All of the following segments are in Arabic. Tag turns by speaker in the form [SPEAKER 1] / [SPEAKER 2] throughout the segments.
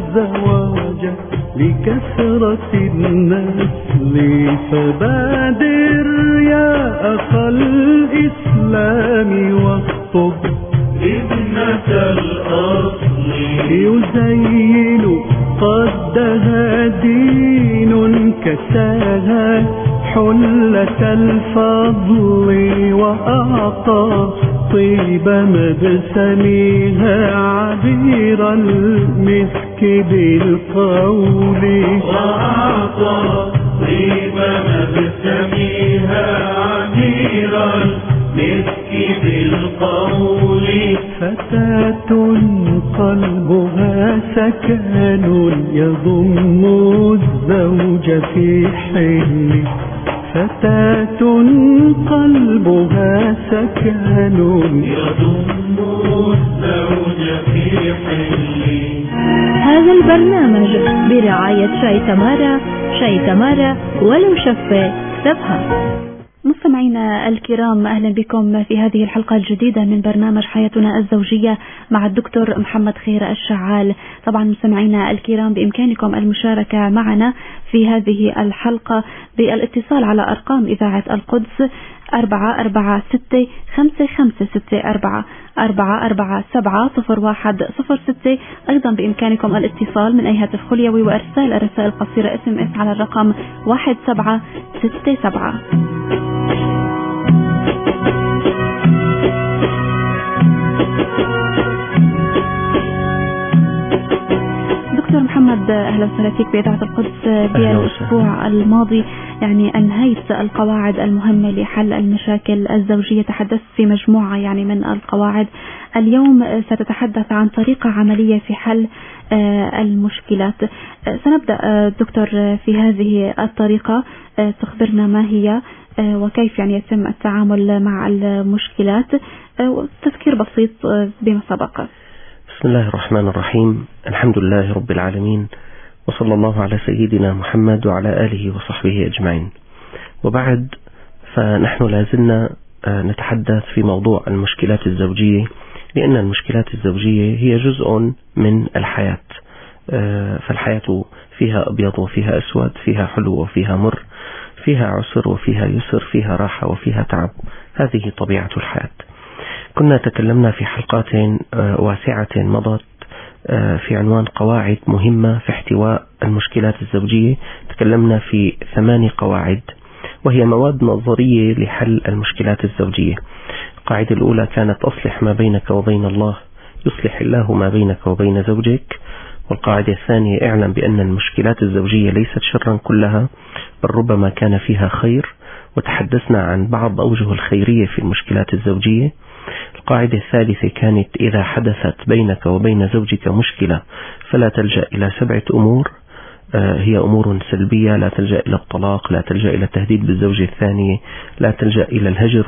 [SPEAKER 1] الزواج لكثرة النسل، فبادر يا أخا الإسلام واخطب ابنة الأصل، يزين قدها دين كساها حلة الفضل، وأعطى طيب مبسمها عبير المسك بالقول، وأعطى طيب مبسمها عبير المسك بالقول. فتاة قلبها سكن يضم الزوج في حل، فتاة قلبها سكن يضم الزوج في حل.
[SPEAKER 2] هذا البرنامج برعاية شاي تمارا، شاي تمارا ولو شفة اكتبها. مستمعينا الكرام، أهلا بكم في هذه الحلقة الجديدة من برنامج حياتنا الزوجية مع الدكتور محمد خير الشعال. طبعا مستمعينا الكرام، بإمكانكم المشاركة معنا في هذه الحلقة بالاتصال على أرقام إذاعة القدس 446-5564 447-0106. أيضا بإمكانكم الاتصال من أي هاتف خليوي وإرسال الرسائل القصيرة SMS على الرقم 1767. دكتور محمد، أهلا وسهلا فيك بإذاعة القدس. بالأسبوع الماضي أنهيت القواعد المهمة لحل المشاكل الزوجية، تحدثت في مجموعة من القواعد. اليوم ستتحدث عن طريقة عملية في حل المشكلات. سنبدأ دكتور في هذه الطريقة، تخبرنا ما هي وكيف يتم التعامل مع المشكلات، وتذكير بسيط بما سبق.
[SPEAKER 3] بسم الله الرحمن الرحيم، الحمد لله رب العالمين، وصلى الله على سيدنا محمد وعلى آله وصحبه أجمعين. وبعد، فنحن لازلنا نتحدث في موضوع المشكلات الزوجية، لأن المشكلات الزوجية هي جزء من الحياة. فالحياة فيها أبيض وفيها أسود، فيها حلو وفيها مر، فيها عسر وفيها يسر، فيها راحة وفيها تعب. هذه طبيعة الحياة. كنا تكلمنا في حلقات واسعة مضت في عنوان قواعد مهمة في احتواء المشكلات الزوجية. تكلمنا في 8 قواعد، وهي مواد نظرية لحل المشكلات الزوجية. القاعدة الأولى كانت: أصلح ما بينك وبين الله يصلح الله ما بينك وبين زوجك. والقاعدة الثانية: اعلم بأن المشكلات الزوجية ليست شرا كلها، بل ربما كان فيها خير. وتحدثنا عن بعض أوجه الخيرية في المشكلات الزوجية. القاعدة الثالثة كانت: إذا حدثت بينك وبين زوجك مشكلة فلا تلجأ إلى 7 أمور، هي أمور سلبية. لا تلجأ إلى الطلاق، لا تلجأ إلى التهديد بالزوجة الثانية، لا تلجأ إلى الهجر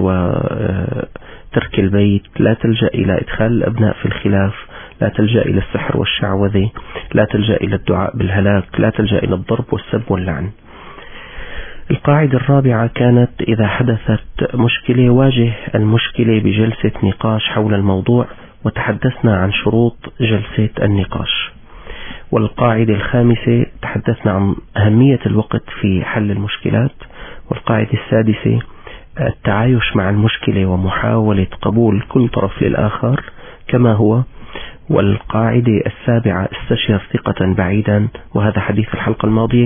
[SPEAKER 3] وترك البيت، لا تلجأ إلى إدخال الأبناء في الخلاف، لا تلجأ إلى السحر والشعوذة، لا تلجأ إلى الدعاء بالهلاك، لا تلجأ إلى الضرب والسب واللعن. القاعدة الرابعة كانت: إذا حدثت مشكلة واجه المشكلة بجلسة نقاش حول الموضوع. وتحدثنا عن شروط جلسة النقاش. والقاعدة الخامسة تحدثنا عن أهمية الوقت في حل المشكلات. والقاعدة السادسة: التعايش مع المشكلة ومحاولة قبول كل طرف للآخر كما هو. والقاعدة السابعة: استشر ثقة بعيدا، وهذا حديث الحلقة الماضية.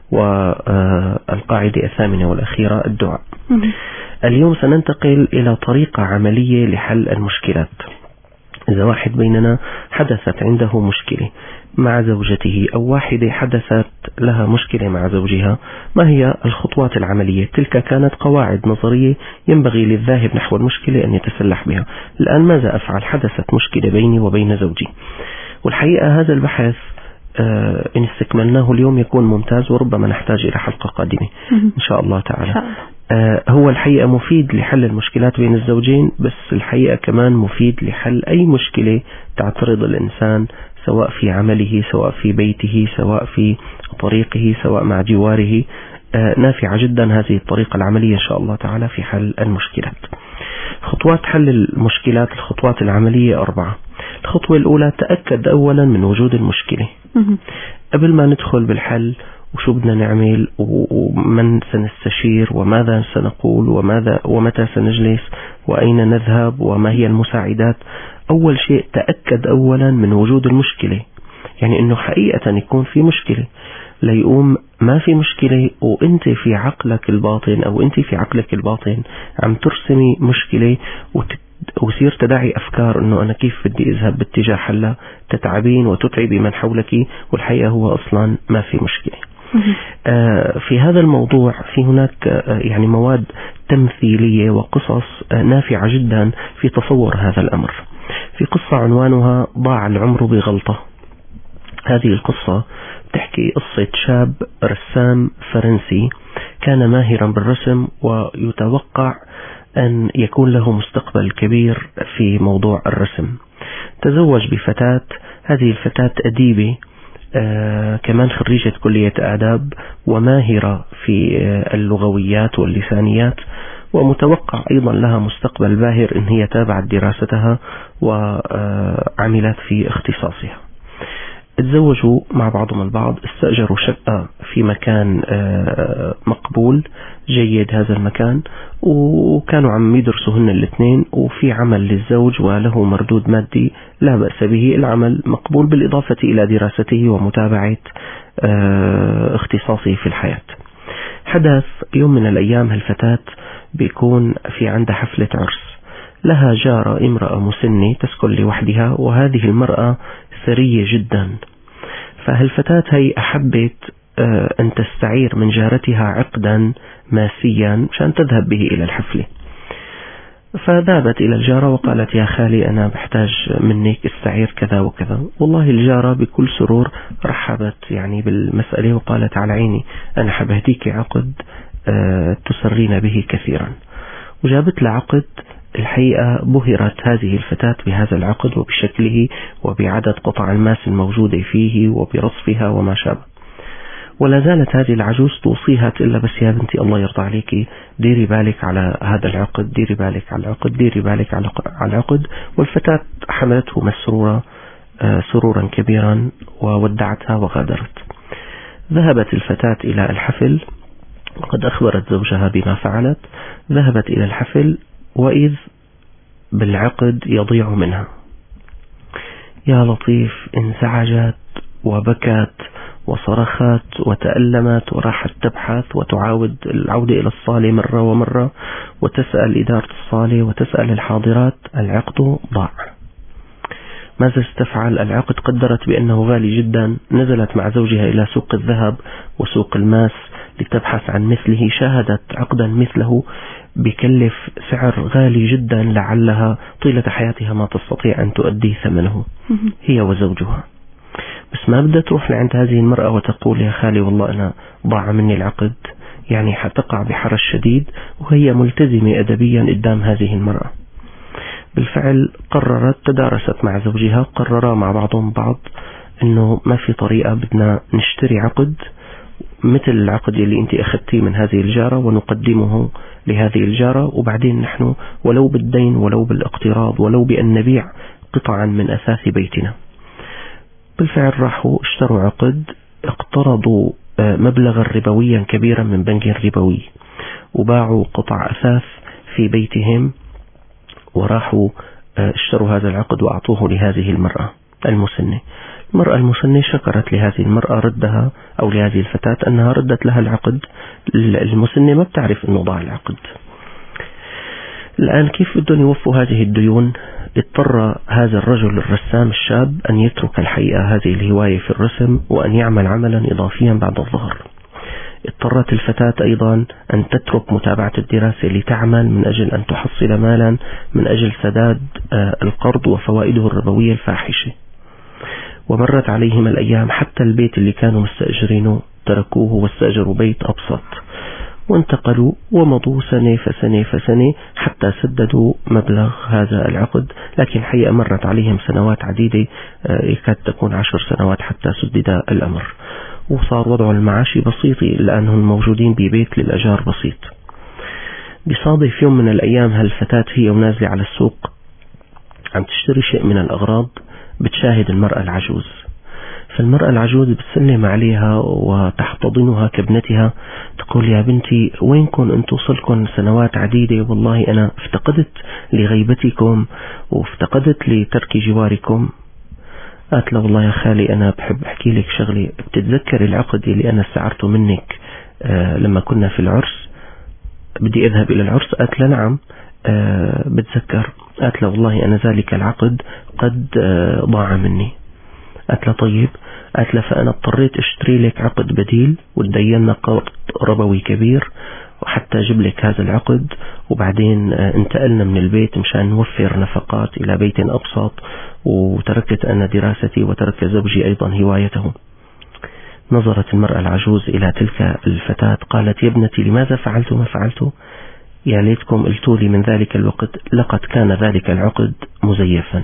[SPEAKER 3] والقاعدة الثامنة والأخيرة: الدعاء. اليوم سننتقل إلى طريقة عملية لحل المشكلات. إذا واحد بيننا حدثت عنده مشكلة مع زوجته، أو واحدة حدثت لها مشكلة مع زوجها، ما هي الخطوات العملية؟ تلك كانت قواعد نظرية ينبغي للذاهب نحو المشكلة أن يتسلح بها. الآن ماذا أفعل؟ حدثت مشكلة بيني وبين زوجي، والحقيقة هذا البحث إن استكملناه اليوم يكون ممتاز، وربما نحتاج إلى حلقة قادمة إن شاء الله تعالى. هو الحقيقة مفيد لحل المشكلات بين الزوجين، بس الحقيقة كمان مفيد لحل أي مشكلة تعترض الإنسان، سواء في عمله، سواء في بيته، سواء في طريقه، سواء مع جواره. نافعة جدا هذه الطريقة العملية إن شاء الله تعالى في حل المشكلات. خطوات حل المشكلات، الخطوات العملية 4. الخطوة الأولى: تأكد أولا من وجود المشكلة. قبل ما ندخل بالحل وشو بدنا نعمل ومن سنستشير وماذا سنقول ومتى سنجلس وأين نذهب وما هي المساعدات، أول شيء تأكد أولا من وجود المشكلة، يعني إنه حقيقة يكون في مشكلة، ليقوم ما في مشكلة وانت في عقلك الباطن او انت في عقلك الباطن عم ترسمي مشكلة وصير تدعي افكار انه انا كيف بدي اذهب باتجاه حلها، تتعبين وتتعبي من حولك، والحقيقة هو اصلا ما في مشكلة. في هذا الموضوع في هناك يعني مواد تمثيلية وقصص نافعة جدا في تصور هذا الامر. في قصة عنوانها ضاع العمر بغلطة. هذه القصة تحكي قصة شاب رسام فرنسي كان ماهرا بالرسم ويتوقع أن يكون له مستقبل كبير في موضوع الرسم. تزوج بفتاة، هذه الفتاة أديبة كمان خريجة كلية آداب وماهرة في اللغويات واللسانيات، ومتوقع أيضا لها مستقبل باهر إن هي تابعت دراستها وعملت في اختصاصها. تزوجوا مع بعضهم البعض، استأجروا شقة في مكان مقبول جيد هذا المكان، وكانوا عم يدرسوهن الاثنين، وفي عمل للزوج وله مردود مادي لا بأس به، العمل مقبول بالإضافة إلى دراسته ومتابعة اختصاصه في الحياة. حدث يوم من الأيام هالفتاة بيكون في عندها حفلة عرس، لها جارة امرأة مسنة تسكن لوحدها، وهذه المرأة ثرية جدا. فهالفتاة هي أحبت أن تستعير من جارتها عقدا ماسيا مشان تذهب به إلى الحفلة. فذهبت إلى الجارة وقالت يا خالي أنا بحتاج منك استعير كذا وكذا. والله الجارة بكل سرور رحبت يعني بالمسألة وقالت على عيني، أنا حبهديك عقد تسرين به كثيرا. وجابت له عقد. الحقيقة بهرت هذه الفتاة بهذا العقد وبشكله وبعدد قطع الماس الموجودة فيه وبرصفها وما شابه. ولا زالت هذه العجوز توصيها إلا بس يا بنتي الله يرضى عليك ديري بالك على هذا العقد، ديري بالك على العقد، ديري بالك على العقد. والفتاة حملته مسرورة سرورا كبيرا وودعتها وغادرت. ذهبت الفتاة إلى الحفل وقد أخبرت زوجها بما فعلت. ذهبت إلى الحفل وإذ بالعقد يضيع منها. يا لطيف، انزعجت وبكت وصرخت وتألمت وراحت تبحث وتعاود العودة إلى الصالة مرة ومرة وتسأل إدارة الصالة وتسأل الحاضرات. العقد ضاع. ماذا ستفعل؟ العقد قدرت بأنه غالي جدا. نزلت مع زوجها إلى سوق الذهب وسوق الماس لتبحث عن مثله. شاهدت عقدا مثله بكلف سعر غالي جدا لعلها طيلة حياتها ما تستطيع أن تؤدي ثمنه هي وزوجها. بس ما بدها تروح لعند هذه المرأة وتقول يا خالي والله أنا ضاع مني العقد، يعني حتقع بحرج شديد، وهي ملتزمة أدبيا قدام هذه المرأة. بالفعل قررت، تدارست مع زوجها، قررا مع بعضهم بعض أنه ما في طريقة، بدنا نشتري عقد مثل العقد اللي أنت أخذتيه من هذه الجارة ونقدمه لهذه الجارة، وبعدين نحن ولو بالدين ولو بالاقتراض ولو بأن نبيع قطعا من أثاث بيتنا. بالفعل راحوا اشتروا عقد، اقترضوا مبلغا ربويا كبيرا من بنك ربوي، وباعوا قطع أثاث في بيتهم، وراحوا اشتروا هذا العقد وأعطوه لهذه المرأة المسنة. المرأة المسنة شكرت لهذه المرأة ردها أو لهذه الفتاة أنها ردت لها العقد. المسنة ما بتعرف أنه ضاع العقد. الآن كيف بدهم يوفوا هذه الديون؟ اضطر هذا الرجل الرسام الشاب أن يترك الحقيقة هذه الهواية في الرسم وأن يعمل عملا إضافيا بعد الظهر. اضطرت الفتاة أيضا أن تترك متابعة الدراسة لتعمل من أجل أن تحصل مالا من أجل سداد القرض وفوائده الربوية الفاحشة. ومرت عليهم الأيام، حتى البيت اللي كانوا مستأجرينه تركوه واستأجروا بيت أبسط وانتقلوا، ومضوا سنة فسنة فسنة حتى سددوا مبلغ هذا العقد. لكن حقيقة مرت عليهم سنوات عديدة، يكاد تكون 10 سنوات حتى سدد الأمر، وصار وضع المعاشي بسيط لأنهم موجودين ببيت للأجار بسيط. بصادف يوم من الأيام هالفتاة هي ونازلة على السوق عم تشتري شيء من الأغراض، بتشاهد المرأة العجوز، فالمرأة العجوز بتسلم عليها وتحتضنها كابنتها، تقول يا بنتي وينكم انتم صلكم سنوات عديدة، والله أنا افتقدت لغيبتكم وافتقدت لترك جواركم. قالت له والله يا خالي أنا بحب أحكي لك شغلي، بتتذكر العقد اللي أنا استعرته منك لما كنا في العرس، بدي أذهب إلى العرس؟ قالت له نعم بتذكر. قالت له والله أنا ذلك العقد قد ضاع مني. قالت له طيب. قالت له فأنا اضطريت اشتري لك عقد بديل وتديننا قرض ربوي كبير وحتى أجيب لك هذا العقد، وبعدين انتقلنا من البيت مشان نوفر نفقات إلى بيت أبسط، وتركت أنا دراستي وترك زوجي أيضا هوايته. نظرت المرأة العجوز إلى تلك الفتاة قالت يا ابنتي لماذا فعلت ما فعلت؟ يا ليتكم قلتوا لي من ذلك الوقت، لقد كان ذلك العقد مزيفا.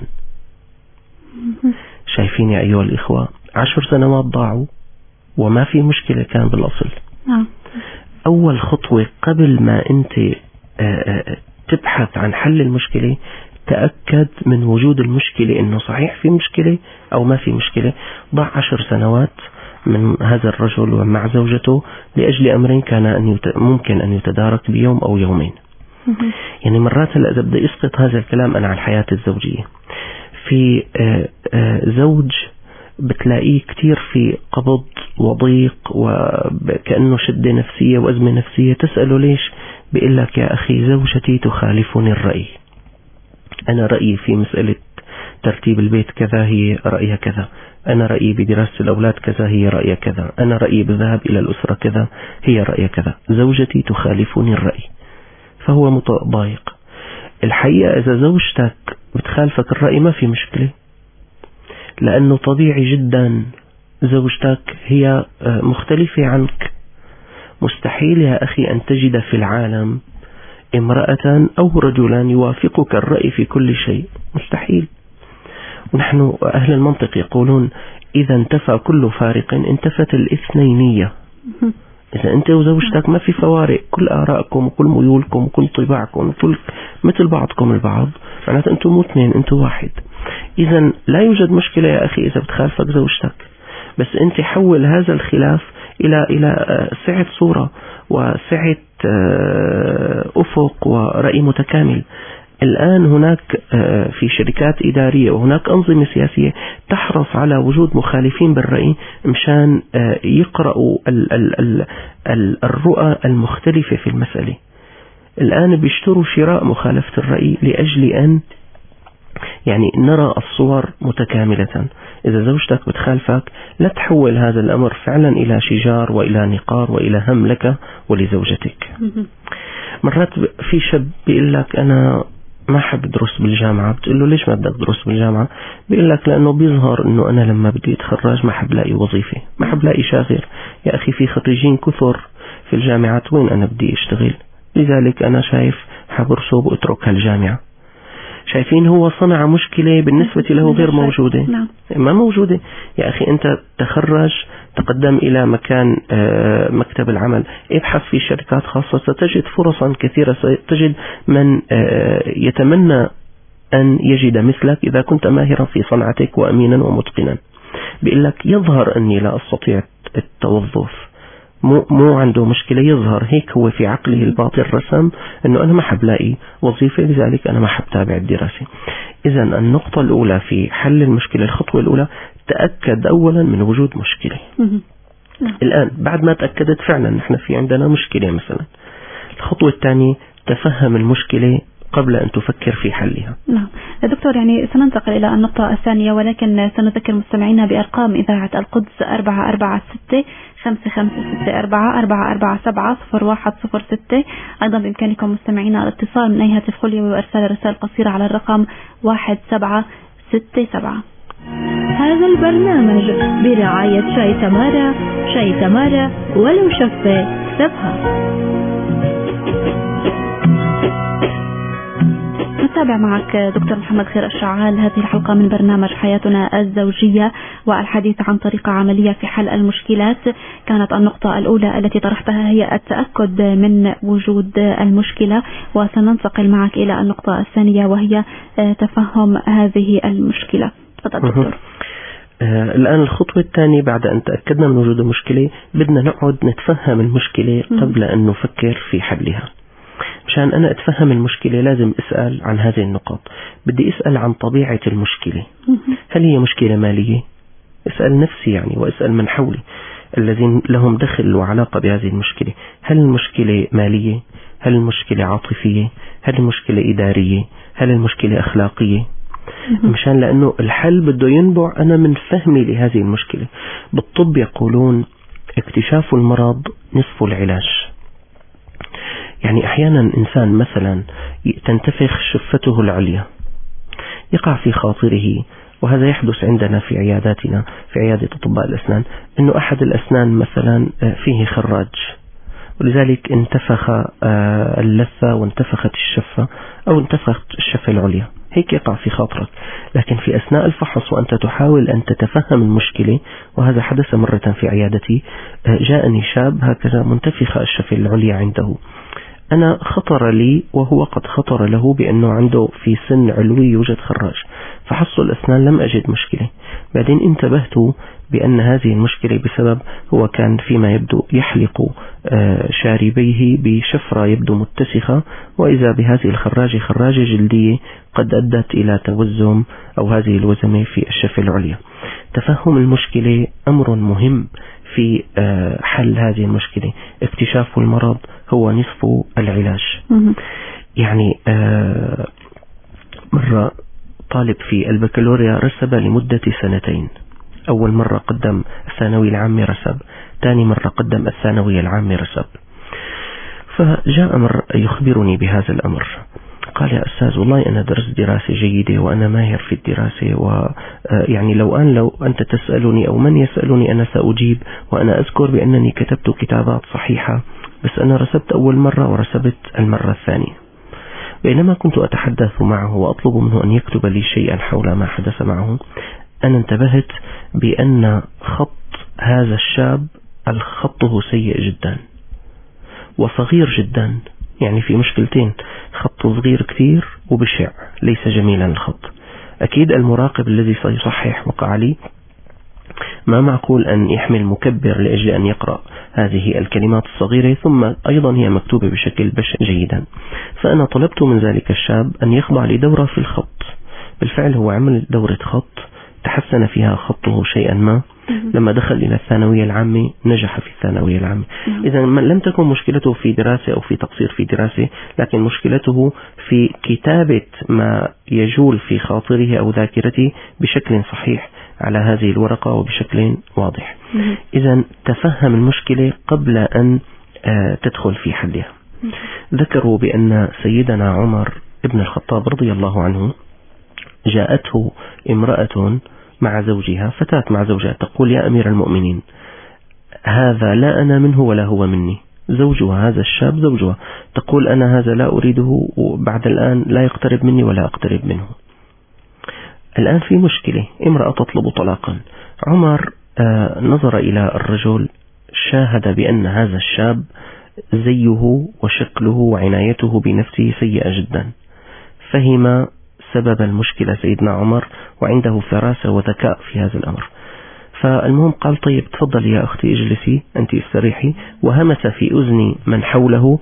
[SPEAKER 3] شايفين يا أيها الإخوة 10 سنوات ضاعوا وما في مشكلة كان بالأصل. أول خطوة قبل ما أنت تبحث عن حل المشكلة تأكد من وجود المشكلة، إنه صحيح في مشكلة أو ما في مشكلة. ضاع 10 سنوات من هذا الرجل ومع زوجته لأجل أمرين كان ممكن أن يتدارك بيوم أو يومين. يعني مرات هلأ إذا بدي أسقط هذا الكلام أنا على الحياة الزوجية، في زوج بتلاقيه كتير في قبض وضيق وكأنه شدة نفسية وأزمة نفسية، تسأله ليش؟ بيقول لك يا أخي زوجتي تخالفني الرأي، أنا رأيي في مسألة ترتيب البيت كذا هي رأيها كذا، أنا رأيي بدراسة الأولاد كذا هي رأيها كذا، أنا رأيي بالذهاب إلى الأسرة كذا هي رأيها كذا، زوجتي تخالفني الرأي. فهو متضايق. الحقيقة إذا زوجتك بتخالفك الرأي ما في مشكلة، لأنه طبيعي جدا زوجتك هي مختلفة عنك. مستحيل يا أخي أن تجد في العالم امرأة أو رجلا يوافقك الرأي في كل شيء، مستحيل. ونحن أهل المنطق يقولون إذا انتفى كل فارق انتفت الاثنينية. إذا أنت وزوجتك ما في فوارق، كل آرائكم وكل ميولكم وكل طباعكم كل مثل بعضكم البعض، معناته أنتم مو اثنين أنتم واحد. إذا لا يوجد مشكلة يا أخي إذا بتخالفك زوجتك، بس أنت حول هذا الخلاف إلى سعة صورة وسعة أفق ورأي متكامل. الآن هناك في شركات إدارية وهناك أنظمة سياسية تحرص على وجود مخالفين بالرأي مشان يقرأوا الرؤى المختلفة في المسألة. الآن بيشتروا شراء مخالفة الرأي لأجل أن يعني نرى الصور متكاملة. إذا زوجتك بتخالفك لا تحول هذا الأمر فعلا إلى شجار وإلى نقار وإلى هم لك ولزوجتك. مرات في شاب بيقول لك أنا ما حب أدرس بالجامعة، بتقول له ليش ما بدك تدرس بالجامعة؟ بيقول لك لأنه بيظهر أنه أنا لما بدي أتخرج ما حب لاقي وظيفة، ما حب لاقي شاغر. يا أخي في خريجين كثر في الجامعات، وين أنا بدي أشتغل؟ لذلك أنا شايف حبرسه وأترك هالجامعة. شايفين هو صنع مشكلة بالنسبة له غير موجودة. ما موجودة. يا أخي أنت تخرج تقدم إلى مكان مكتب العمل، ابحث في شركات خاصة ستجد فرصا كثيرة، ستجد من يتمنى أن يجد مثلك إذا كنت ماهرا في صنعتك وأمينا ومتقنا. بيقول لك يظهر أني لا أستطيع التوظف، مو عنده مشكلة، يظهر هيك هو في عقله الباطن رسم أنه أنا ما حب لاقي وظيفة لذلك أنا ما حب تابع الدراسة. إذا النقطة الأولى في حل المشكلة، الخطوة الأولى تأكد أولا من وجود مشكلة. الآن بعد ما تأكدت فعلا نحن في عندنا مشكلة مثلا، الخطوة الثانية تفهم المشكلة قبل أن تفكر في حلها.
[SPEAKER 2] نعم دكتور، يعني سننتقل إلى النقطة الثانية، ولكن سنذكر مستمعينا بأرقام إذاعة القدس 446 5564 447 0106. أيضا بإمكانكم مستمعينا الاتصال من أي هاتف خلوي وإرسال رسائل قصيرة على الرقم 1767.
[SPEAKER 4] هذا البرنامج برعاية شاي تمارا، شاي تمارا ولو شفة كسبها.
[SPEAKER 2] نتابع معك دكتور محمد خير الشعال هذه الحلقة من برنامج حياتنا الزوجية، والحديث عن طريقة عملية في حل المشكلات. كانت النقطة الأولى التي طرحتها هي التأكد من وجود المشكلة، وسننتقل معك إلى النقطة الثانية وهي تفهم هذه المشكلة. تفضل دكتور.
[SPEAKER 3] الآن الخطوة الثانية بعد أن تأكدنا من وجود المشكلة بدنا نقعد نتفهم المشكلة قبل أن نفكر في حلها. مشان أنا أتفهم المشكلة لازم أسأل عن هذه النقاط. بدي أسأل عن طبيعة المشكلة. هل هي مشكلة مالية؟ أسأل نفسي يعني وأسأل من حولي الذين لهم دخل وعلاقة بهذه المشكلة. هل المشكلة مالية؟ هل المشكلة عاطفية؟ هل المشكلة إدارية؟ هل المشكلة أخلاقية؟ مشان لأنه الحل بده ينبع أنا من فهمي لهذه المشكلة. بالطب يقولون اكتشاف المرض نصف العلاج. يعني أحيانا إنسان مثلا تنتفخ شفته العليا، يقع في خاطره، وهذا يحدث عندنا في عياداتنا في عيادة أطباء الأسنان، أنه أحد الأسنان مثلا فيه خراج، ولذلك انتفخ اللثة وانتفخت الشفة أو انتفخت الشفة العليا، هيك يقع في خاطرك. لكن في أثناء الفحص وأنت تحاول أن تتفهم المشكلة، وهذا حدث مرة في عيادتي، جاءني شاب هكذا منتفخ الشفة العليا عنده. أنا خطر لي وهو قد خطر له بأنه عنده في سن علوي يوجد خراج. فحص الأسنان لم أجد مشكلة. بعدين انتبهت بأن هذه المشكلة بسبب هو كان فيما يبدو يحلق شاربيه بشفرة يبدو متسخة، وإذا بهذه الخراجة خراجة جلدية قد أدت إلى توزم أو هذه الوزمة في الشفة العليا. تفهم المشكلة أمر مهم في حل هذه المشكلة. اكتشاف المرض هو نصف العلاج. يعني مرة طالب في البكالوريا رسب لمدة 2 أول مرة قدم الثانوي العام رسب، ثاني مرة قدم الثانوي العام رسب. فجاء أمر يخبرني بهذا الأمر، قال: يا أستاذ والله أنا درست دراسة جيدة وأنا ماهر في الدراسة، ويعني لو أنت تسألني أو من يسألني أنا سأجيب، وأنا أذكر بأنني كتبت كتابات صحيحة، بس أنا رسبت أول مرة ورسبت المرة الثانية. بينما كنت أتحدث معه وأطلب منه أن يكتب لي شيئا حول ما حدث معه، أنا انتبهت بأن خط هذا الشاب خطه سيء جدا وصغير جدا. يعني في مشكلتين: خط صغير كثير وبشع، ليس جميلا الخط. أكيد المراقب الذي سيصحح وقع لي ما معقول أن يحمل مكبر لأجل أن يقرأ هذه الكلمات الصغيرة، ثم أيضا هي مكتوبة بشكل بشع جيدا. فأنا طلبت من ذلك الشاب أن يخضع لدورة في الخط. بالفعل هو عمل دورة خط، تحسن فيها خطه شيئا ما. لما دخل إلى الثانوية العامة نجح في الثانوية العامة. إذا لم تكن مشكلته في دراسة أو في تقصير في دراسة، لكن مشكلته في كتابة ما يجول في خاطره أو ذاكرته بشكل صحيح على هذه الورقة وبشكل واضح. إذا تفهم المشكلة قبل أن تدخل في حلها. ذكروا بأن سيدنا عمر ابن الخطاب رضي الله عنه جاءته امرأة مع زوجها، فتاة مع زوجها، تقول: يا أمير المؤمنين، هذا لا أنا منه ولا هو مني. زوجها هذا الشاب زوجها، تقول: أنا هذا لا أريده، وبعد الآن لا يقترب مني ولا أقترب منه. الآن في مشكلة، امرأة تطلب طلاقا. عمر نظر إلى الرجل، شاهد بأن هذا الشاب زيه وشكله وعنايته بنفسه سيئة جدا. فهم سبب المشكلة سيدنا عمر، وعنده فراسة وذكاء في هذا الأمر. فالمهم قال: طيب تفضل يا أختي اجلسي أنت استريحي. وهمس في أذن من حوله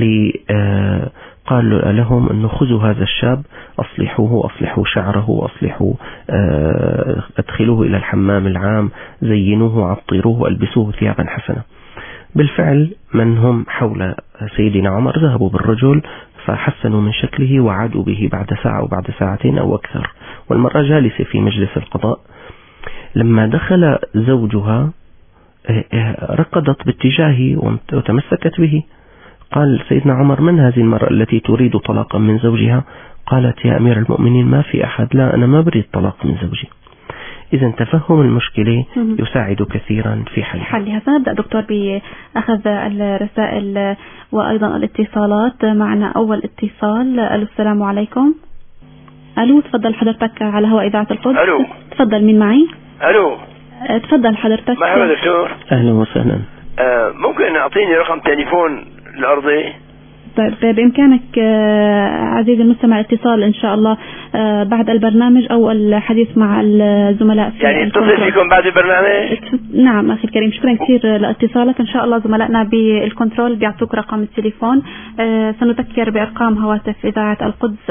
[SPEAKER 3] قال لهم أنه خذوا هذا الشاب، أصلحوه، أصلحوا شعره، أصلحوا أدخلوه إلى الحمام العام، زينوه، عطروه، ألبسوه ثيابا حسنة. بالفعل من هم حول سيدنا عمر ذهبوا بالرجل فحسنوا من شكله وعادوا به بعد ساعة أو بعد ساعتين أو أكثر، والمرأة جالسة في مجلس القضاء. لما دخل زوجها ركضت باتجاهه وتمسكت به. قال سيدنا عمر: من هذه المرأة التي تريد طلاقا من زوجها؟ قالت: يا أمير المؤمنين ما في أحد، لا أنا ما بريد طلاق من زوجي. إذا تفهم المشكلة يساعد كثيرا في حلها.
[SPEAKER 2] سنبدأ دكتور بأخذ الرسائل وأيضا الاتصالات. معنا أول اتصال. ألو، السلام عليكم. ألو، تفضل حضرتك على هواء إذاعة القدس.
[SPEAKER 5] ألو،
[SPEAKER 2] تفضل، مين معي؟
[SPEAKER 5] ألو،
[SPEAKER 2] تفضل حضرتك.
[SPEAKER 5] مرحبا دكتور.
[SPEAKER 3] أهلا وسهلا.
[SPEAKER 5] ممكن أعطيني رقم تليفون الأرضي؟
[SPEAKER 2] طيب بإمكانك عزيزي المستمع الاتصال إن شاء الله بعد البرنامج أو الحديث مع الزملاء في
[SPEAKER 5] يعني اتصل فيكم بعد البرنامج؟
[SPEAKER 2] نعم أخي الكريم، شكرا كثير لاتصالك. إن شاء الله زملائنا بالكنترول بيعطوك رقم التليفون. سنذكر بأرقام هواتف إذاعة القدس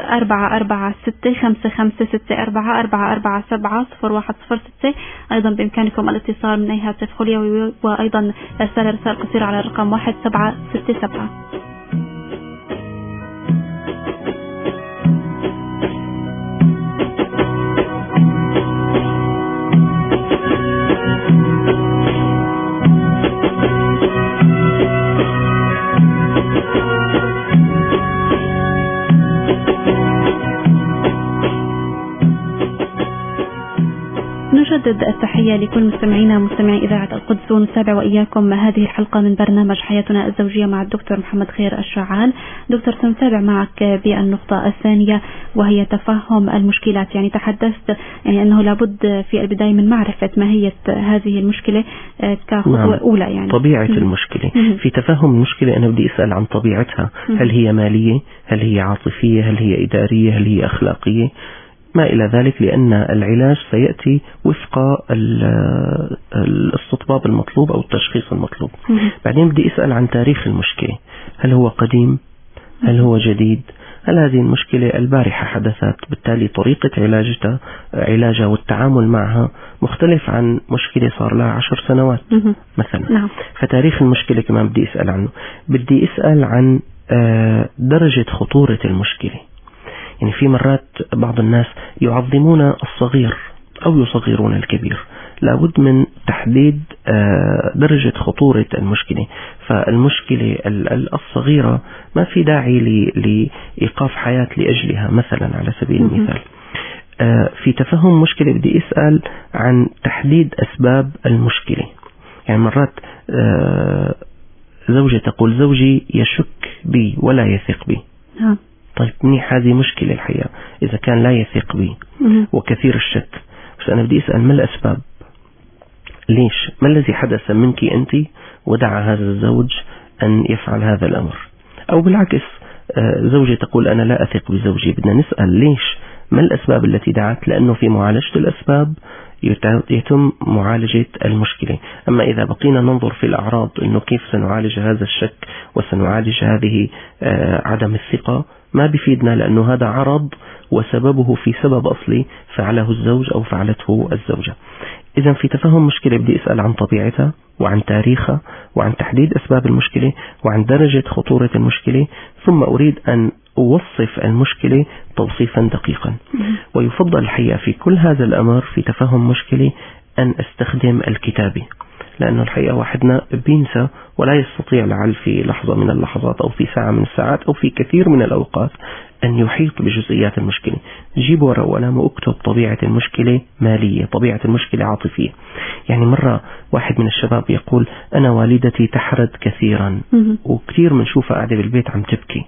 [SPEAKER 2] 446-556-4447-0106. أيضا بإمكانكم الاتصال من أي هاتف خليوي، وأيضا إرسال رسائل قصيرة على الرقم 1767. نجدد التحية لكل مستمعينا مستمعي إذاعة القدس، ونتابع وإياكم هذه الحلقة من برنامج حياتنا الزوجية مع الدكتور محمد خير الشعال. دكتور، سنتابع معك بالنقطة الثانية وهي تفهم المشكلات. يعني تحدثت يعني أنه لابد في البداية من معرفة ماهية هذه المشكلة كخطوة أولى. يعني
[SPEAKER 3] طبيعة المشكلة. في تفهم المشكلة أنا بدي أسأل عن طبيعتها. هل هي مالية؟ هل هي عاطفية؟ هل هي إدارية؟ هل هي أخلاقية؟ ما إلى ذلك، لأن العلاج سيأتي وفق الاستطباب المطلوب أو التشخيص المطلوب. بعدين بدي أسأل عن تاريخ المشكلة. هل هو قديم؟ هل هو جديد؟ هل هذه المشكلة البارحة حدثت؟ بالتالي طريقة علاجها والتعامل معها مختلف عن مشكلة صار لها 10 سنوات مثلا. فتاريخ المشكلة كمان بدي أسأل عنه. بدي أسأل عن درجة خطورة المشكلة. يعني في مرات بعض الناس يعظمون الصغير أو يصغرون الكبير. لابد من تحديد درجة خطورة المشكلة. فالمشكلة الصغيرة ما في داعي لإيقاف حياة لأجلها مثلا على سبيل المثال. في تفهم مشكلة بدي أسأل عن تحديد أسباب المشكلة. يعني مرات زوجة تقول زوجي يشك بي ولا يثق بي. طيب منيح، هذه مشكلة الحقيقة إذا كان لا يثق بي وكثير الشك. بس أنا بدي أسأل ما الأسباب؟ ليش؟ ما الذي حدث منك أنت ودعا هذا الزوج أن يفعل هذا الأمر؟ أو بالعكس، زوجة تقول أنا لا أثق بزوجي. بدنا نسأل ليش؟ ما الأسباب التي دعت؟ لأنه في معالجة الأسباب يتم معالجة المشكلة. أما إذا بقينا ننظر في الأعراض إنه كيف سنعالج هذا الشك وسنعالج هذه عدم الثقة، ما بيفيدنا، لأنه هذا عرض وسببه في سبب أصلي فعله الزوج أو فعلته الزوجة. إذا في تفهم مشكلة بدي أسأل عن طبيعتها وعن تاريخها وعن تحديد أسباب المشكلة وعن درجة خطورة المشكلة، ثم أريد أن أوصف المشكلة توصيفا دقيقا. ويفضل الحقيقة في كل هذا الأمر في تفهم مشكلة أن أستخدم الكتابة، لأنه الحقيقة واحدنا بينسى ولا يستطيع لعل في لحظة من اللحظات أو في ساعة من الساعات أو في كثير من الأوقات أن يحيط بجزئيات المشكلة. جيب ورقة وقلم واكتب طبيعة المشكلة مالية، طبيعة المشكلة عاطفية. يعني مرة واحد من الشباب يقول أنا والدتي تحرد كثيرا، وكثير منشوفها قاعدة بالبيت عم تبكي.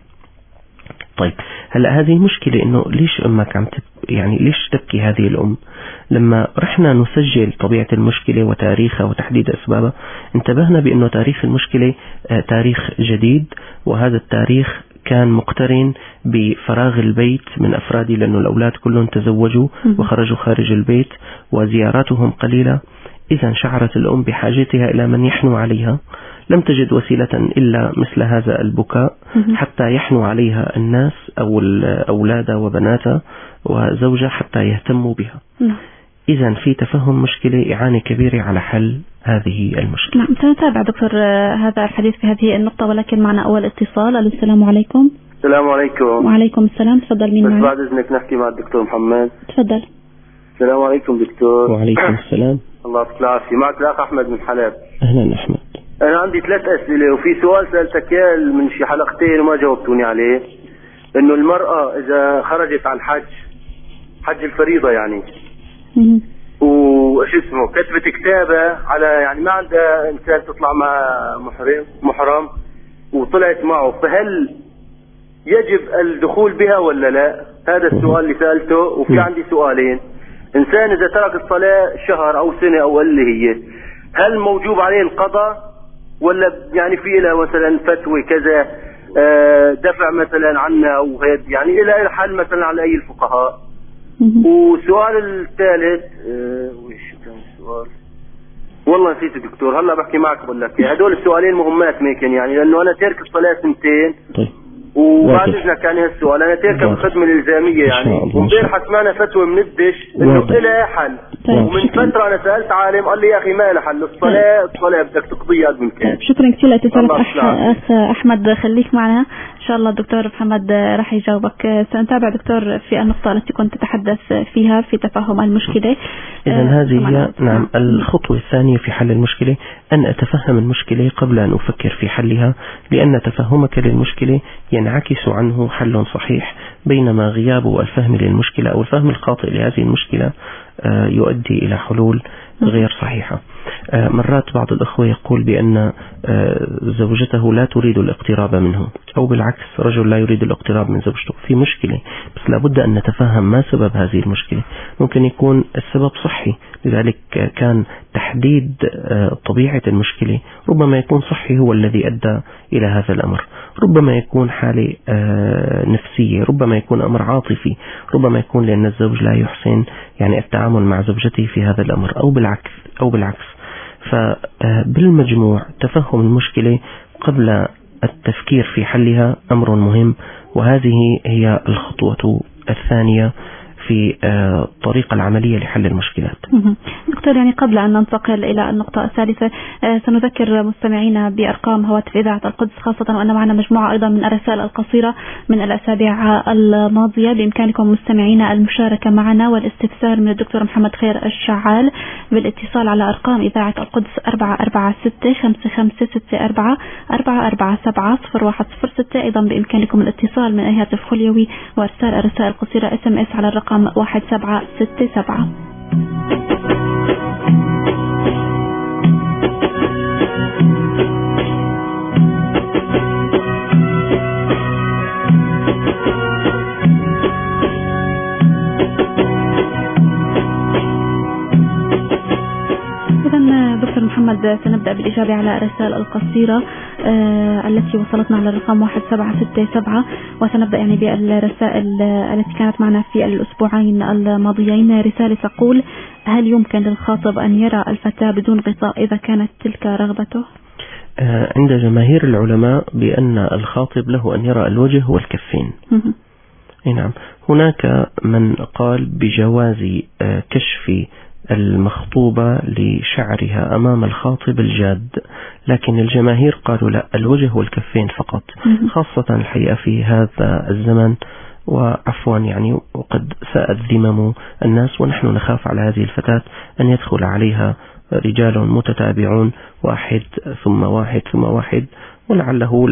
[SPEAKER 3] طيب هلأ هذه مشكلة، إنه ليش أمك عم يعني ليش تبكي هذه الأم؟ لما رحنا نسجل طبيعة المشكلة وتاريخها وتحديد أسبابها، انتبهنا بأنه تاريخ المشكلة تاريخ جديد، وهذا التاريخ كان مقترن بفراغ البيت من أفرادي، لأنه الأولاد كلهم تزوجوا وخرجوا خارج البيت وزياراتهم قليلة. إذا شعرت الأم بحاجتها إلى من يحنو عليها، لم تجد وسيلة إلا مثل هذا البكاء حتى يحنو عليها الناس أو الأولاد وبناتها وزوجها حتى يهتموا بها. إذا في تفهم مشكلة، إعانة كبيرة على حل هذه المشكلة.
[SPEAKER 2] نعم، سنتابع دكتور هذا الحديث في هذه النقطة، ولكن معنا أول اتصال. السلام عليكم.
[SPEAKER 6] السلام عليكم.
[SPEAKER 2] وعليكم السلام. تفضل. مين معنا؟
[SPEAKER 6] بس بعد إذنك نحكي مع الدكتور محمد.
[SPEAKER 2] تفضل.
[SPEAKER 6] السلام عليكم دكتور.
[SPEAKER 3] وعليكم السلام.
[SPEAKER 6] الله يعطيك العافية. معك الأخ أحمد من حلب.
[SPEAKER 3] أهلا أحمد.
[SPEAKER 6] أنا عندي 3 أسئلة، وفي سؤال سألتك إياه من شي حلقتين وما جاوبتوني عليه، إنه المرأة إذا خرجت على الحج، حج الفريضة يعني، وش اسمه كتبت كتابة على يعني ما عندها إنسان تطلع مع محرم وطلعت معه، فهل يجب الدخول بها ولا لا؟ هذا السؤال اللي سألته. وفي عندي سؤالين. إنسان إذا ترك الصلاة شهر أو سنة أو اللي هي، هل موجوب عليه القضاء ولا يعني في له مثلا فتوى كذا دفع مثلا عنها أو هيك، يعني إلى حل مثلا على أي الفقهاء؟ وسؤال الثالث وش كان السؤال؟ والله نسيت دكتور، هلا بحكي معك بقول لك هدول السؤالين مهمات ممكن يعني، لانه انا تارك الصلاه سنتين. طيب. وبعد اذنك كان هالسؤال انا تارك الخدمه الالزاميه يعني، وامبارح سمعنا فتوى من الدش انه لها حل. ومن فتره انا سالت عالم قال لي يا اخي ما لها حل، الصلاه بدك تقضيها قد ما كان.
[SPEAKER 2] شكرا كثير لاتصالك اخ احمد، خليك معنا ان شاء الله. الدكتور محمد راح يجاوبك. سنتابع دكتور في النقطه التي كنت تتحدث فيها في تفهم المشكله.
[SPEAKER 3] اذا هذه هي نعم الخطوه الثانيه في حل المشكله، ان اتفهم المشكله قبل ان افكر في حلها، لان تفهمك للمشكله ينعكس عنه حل صحيح، بينما غياب الفهم للمشكله او الفهم الخاطئ لهذه المشكله يؤدي إلى حلول غير صحيحة. مرات بعض الأخوة يقول بأن زوجته لا تريد الاقتراب منه، أو بالعكس رجل لا يريد الاقتراب من زوجته، في مشكلة، بس لابد أن نتفهم ما سبب هذه المشكلة. ممكن يكون السبب صحي، لذلك كان تحديد طبيعة المشكلة ربما يكون صحي هو الذي أدى إلى هذا الأمر، ربما يكون حالة نفسية، ربما يكون أمر عاطفي، ربما يكون لأن الزوج لا يحسن يعني التعامل مع زوجته في هذا الأمر، أو بالعكس. فبالمجموع تفهم المشكلة قبل التفكير في حلها أمر مهم، وهذه هي الخطوة الثانية في الطريقة العملية لحل المشكلات.
[SPEAKER 2] دكتور، يعني قبل أن ننتقل إلى النقطة الثالثة سنذكر مستمعينا بأرقام هواتف إذاعة القدس، خاصة وأن معنا مجموعة أيضا من الرسائل القصيرة من الأسابيع الماضية. بإمكانكم مستمعينا المشاركة معنا والاستفسار من الدكتور محمد خير الشعال بالاتصال على أرقام إذاعة القدس 446-5564-447-0106. أيضا بإمكانكم الاتصال من أي هاتف خليوي وإرسال الرسائل القصيرة SMS على الرقم 1767. دكتور محمد، سنبدأ بالإجابة على الرسائل القصيرة التي وصلتنا على الرقم 1767، وسنبدأ يعني بالرسائل التي كانت معنا في الأسبوعين الماضيين. رسالة تقول: هل يمكن للخاطب أن يرى الفتاة بدون غطاء إذا كانت تلك رغبته؟
[SPEAKER 3] عند جماهير العلماء بأن الخاطب له أن يرى الوجه والكفين. نعم، هناك من قال بجواز كشف المخطوبة لشعرها أمام الخاطب الجاد، لكن الجماهير قالوا لا، الوجه والكفين فقط، خاصة الحقيقة في هذا الزمن، وعفوا يعني وقد ساءت ذمم الناس، ونحن نخاف على هذه الفتاة أن يدخل عليها رجال متتابعون، واحد ثم واحد ثم واحد، ولعله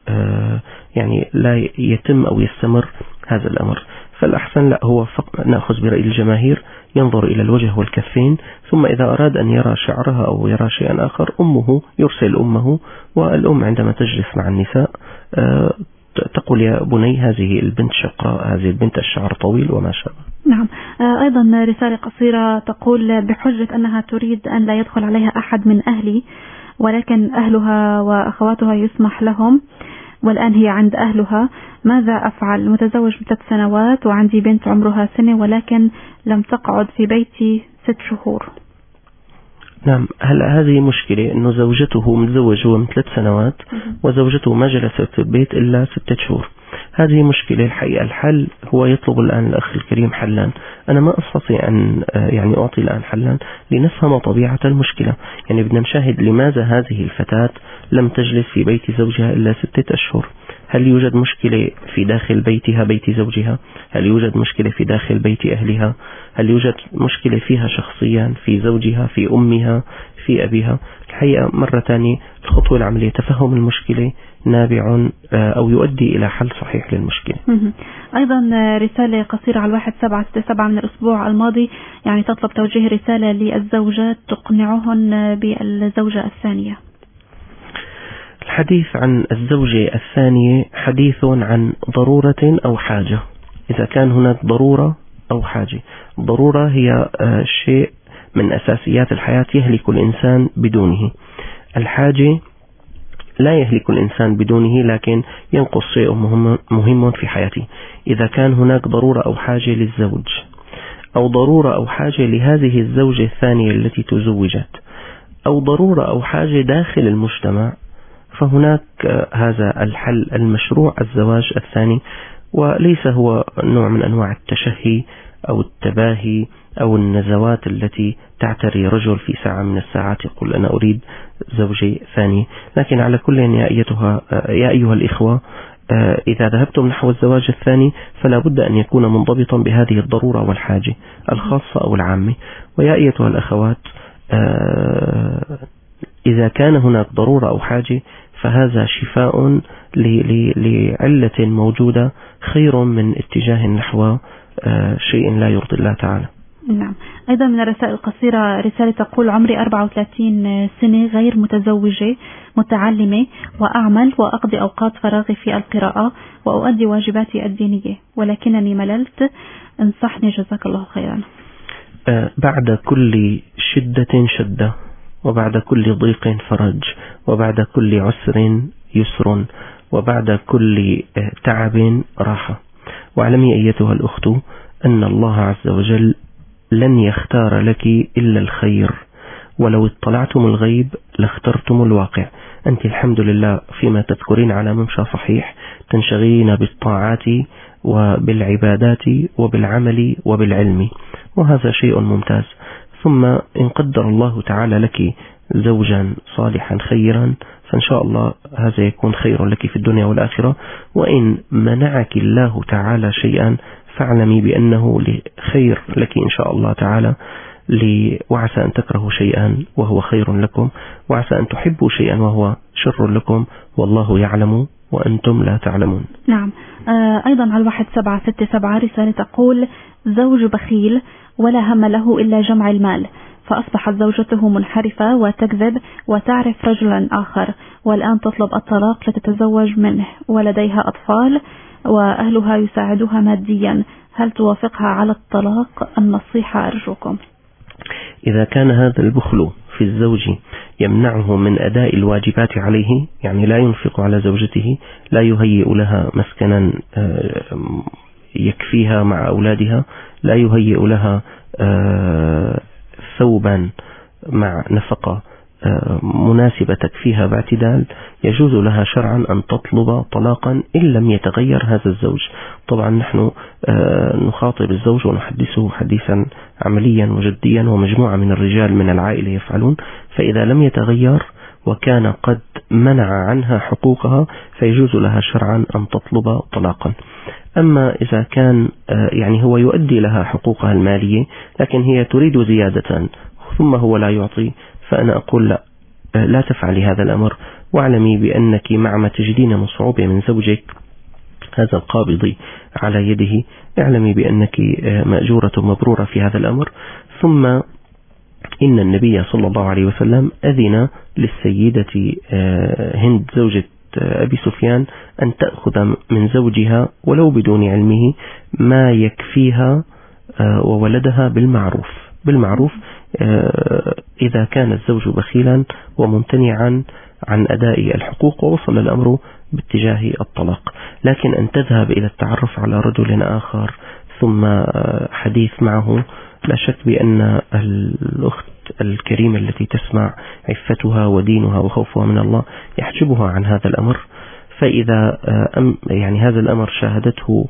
[SPEAKER 3] لا يتم أو يستمر هذا الأمر. فالأحسن لا، هو نأخذ برأي الجماهير، ينظر إلى الوجه والكفين، ثم إذا أراد أن يرى شعرها أو يرى شيئا آخر أمه يرسل أمه، والأم عندما تجلس مع النساء تقول: يا بني هذه البنت شقراء، هذه البنت الشعر طويل وما شابه.
[SPEAKER 2] نعم. أيضا رسالة قصيرة تقول: بحجة أنها تريد أن لا يدخل عليها أحد من أهلي، ولكن أهلها وأخواتها يسمح لهم، والآن هي عند أهلها، ماذا أفعل؟ متزوج من 3 سنوات وعندي بنت عمرها 1 سنة، ولكن لم تقعد في بيتي 6 شهور.
[SPEAKER 3] نعم، هلا هذه مشكلة، أنه زوجته متزوج هو من 3 سنوات وزوجته ما جلست في البيت إلا 6 شهور. هذه مشكلة الحقيقة. الحل هو يطلب الآن الأخ الكريم حلا. أنا ما أستطيع أن يعني أعطي الآن حلا لنفهم طبيعة المشكلة. يعني بدنا نشاهد لماذا هذه الفتاة لم تجلس في بيت زوجها إلا 6 أشهر. هل يوجد مشكلة في داخل بيتها، بيت زوجها؟ هل يوجد مشكلة في داخل بيت أهلها؟ هل يوجد مشكلة فيها شخصيا، في زوجها، في أمها، في أبيها؟ الحقيقة مرة ثانية الخطوة العملية تفهم المشكلة نابع أو يؤدي إلى حل صحيح للمشكلة.
[SPEAKER 2] أيضا رسالة قصيرة على 1767 من الأسبوع الماضي، يعني تطلب توجيه رسالة للزوجات تقنعهن بالزوجة الثانية.
[SPEAKER 3] الحديث عن الزوجة الثانية حديث عن ضرورة أو حاجة. إذا كان هناك ضرورة أو حاجة، الضرورة هي شيء من أساسيات الحياة يهلك الإنسان بدونه. الحاجة لا يهلك الإنسان بدونه، لكن ينقص شيء مهم في حياته. إذا كان هناك ضرورة أو حاجة للزوج أو ضرورة أو حاجة لهذه الزوجة الثانية التي تزوجت، أو ضرورة أو حاجة داخل المجتمع، فهناك هذا الحل المشروع الزواج الثاني، وليس هو نوع من أنواع التشهي أو التباهي أو النزوات التي تعتري رجل في ساعة من الساعات يقول أنا أريد زوجي ثاني. لكن على كل يا أيها الإخوة، إذا ذهبتم نحو الزواج الثاني فلا بد أن يكون منضبطا بهذه الضرورة والحاجة الخاصة أو العامة. ويا أيتها الأخوات، إذا كان هناك ضرورة أو حاجة فهذا شفاء لعلة موجودة خير من اتجاه نحو شيء لا يرضي الله تعالى.
[SPEAKER 2] نعم. أيضا من الرسائل القصيرة رسالة تقول: عمري 34 سنة، غير متزوجة، متعلمة وأعمل وأقضي أوقات فراغي في القراءة وأؤدي واجباتي الدينية، ولكنني مللت، انصحني جزاك الله خيرا.
[SPEAKER 3] بعد كل شدة شدة، وبعد كل ضيق فرج، وبعد كل عسر يسر، وبعد كل تعب راحة. واعلمي أيتها الأخت أن الله عز وجل لن يختار لك إلا الخير، ولو اطلعتم الغيب لاخترتم الواقع. أنت الحمد لله فيما تذكرين على ممشى صحيح، تنشغلين بالطاعات وبالعبادات وبالعمل وبالعلم، وهذا شيء ممتاز. ثم إن قدر الله تعالى لك زوجا صالحا خيرا فإن شاء الله هذا يكون خير لك في الدنيا والآخرة. وإن منعك الله تعالى شيئا فاعلمي بأنه خير لك إن شاء الله تعالى، وعسى أن تكرهوا شيئا وهو خير لكم، وعسى أن تحبوا شيئا وهو شر لكم، والله يعلم وأنتم لا تعلمون.
[SPEAKER 2] نعم. أيضا على 1767 رسالة تقول: زوج بخيل ولا هم له إلا جمع المال، فأصبحت زوجته منحرفة وتكذب وتعرف رجلا آخر، والآن تطلب الطلاق لتتزوج منه، ولديها أطفال وأهلها يساعدوها ماديا، هل توافقها على الطلاق؟ النصيحة أرجوكم.
[SPEAKER 3] إذا كان هذا البخل في الزوج يمنعه من أداء الواجبات عليه، يعني لا ينفق على زوجته، لا يهيئ لها مسكنا يكفيها مع أولادها، لا يهيئ لها ثوبا مع نفقة مناسبة تكفيها باعتدال، يجوز لها شرعا أن تطلب طلاقا إن لم يتغير هذا الزوج. طبعا نحن نخاطب الزوج ونحدثه حديثا عمليا وجديا، ومجموعة من الرجال من العائلة يفعلون، فإذا لم يتغير وكان قد منع عنها حقوقها فيجوز لها شرعا أن تطلب طلاقا. أما إذا كان يعني هو يؤدي لها حقوقها المالية لكن هي تريد زيادة ثم هو لا يعطي، فأنا أقول لا تفعلي هذا الأمر، واعلمي بأنك مع ما تجدين من صعوبة من زوجك هذا القابض على يده، اعلمي بأنك مأجورة مبرورة في هذا الأمر. ثم إن النبي صلى الله عليه وسلم أذن للسيدة هند زوجة أبي سفيان أن تأخذ من زوجها ولو بدون علمه ما يكفيها وولدها بالمعروف إذا كان الزوج بخيلا وممتنعا عن أداء الحقوق ووصل الأمر باتجاه الطلاق. لكن أن تذهب إلى التعرف على رجل آخر ثم حديث معه، لا شك بأن الأخت الكريمة التي تسمع عفتها ودينها وخوفها من الله يحجبها عن هذا الأمر. فإذا يعني هذا الأمر شاهدته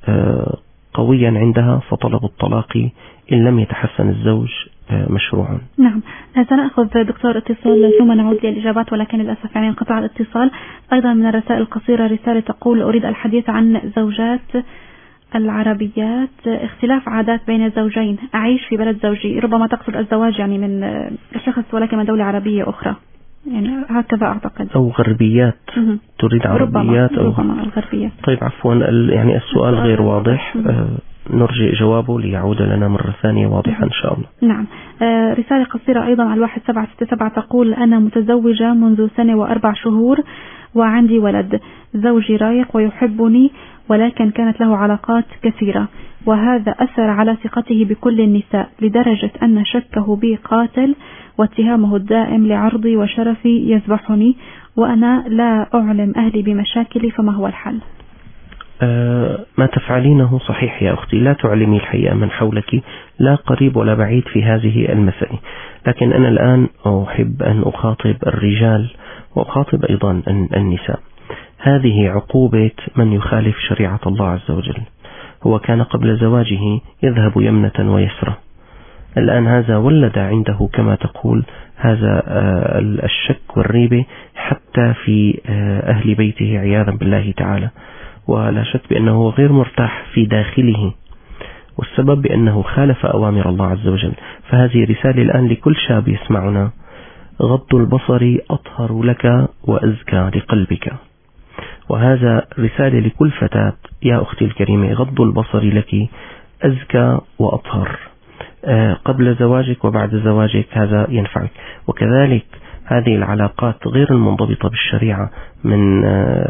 [SPEAKER 3] قويا عندها فطلب الطلاق إن لم يتحسن الزوج مشروع.
[SPEAKER 2] نعم. سنأخذ دكتور اتصال ثم نعود للإجابات، ولكن للأسف يعني انقطع الاتصال. أيضا من الرسائل القصيرة رسالة تقول: أريد الحديث عن زوجات العربيات، اختلاف عادات بين الزوجين، أعيش في بلد زوجي، ربما تقصد الزواج يعني من شخص ولكن من دولة عربية أخرى، يعني هكذا أعتقد،
[SPEAKER 3] أو غربيات. تريد عربيات أو
[SPEAKER 2] ربما الغربيات.
[SPEAKER 3] طيب عفوا، يعني السؤال غير واضح، نرجع جوابه ليعود لنا مرة ثانية واضحة إن شاء الله.
[SPEAKER 2] نعم. رسالة قصيرة أيضا على 1767 تقول: أنا متزوجة منذ 1 و4 شهور وعندي ولد، زوجي رايق ويحبني ولكن كانت له علاقات كثيرة، وهذا أثر على ثقته بكل النساء لدرجة أن شكه بي قاتل، واتهامه الدائم لعرضي وشرفي يذبحني، وأنا لا أعلم أهلي بمشاكلي، فما هو الحل؟
[SPEAKER 3] ما تفعلينه صحيح يا أختي، لا تعلمي الحقيقة من حولك، لا قريب ولا بعيد في هذه المسألة. لكن أنا الآن أحب أن أخاطب الرجال وأخاطب أيضا النساء. هذه عقوبة من يخالف شريعة الله عز وجل. هو كان قبل زواجه يذهب يمنة ويسرى، الآن هذا ولد عنده كما تقول هذا الشك والريبة حتى في أهل بيته عياذا بالله تعالى، ولا شك بأنه غير مرتاح في داخله، والسبب بأنه خالف أوامر الله عز وجل. فهذه رسالة الآن لكل شاب يسمعنا: غض البصر أطهر لك وأزكى لقلبك. وهذا رسالة لكل فتاة يا أختي الكريمة: غض البصر لك أزكى وأطهر قبل زواجك وبعد زواجك، هذا ينفعك. وكذلك هذه العلاقات غير المنضبطة بالشريعة من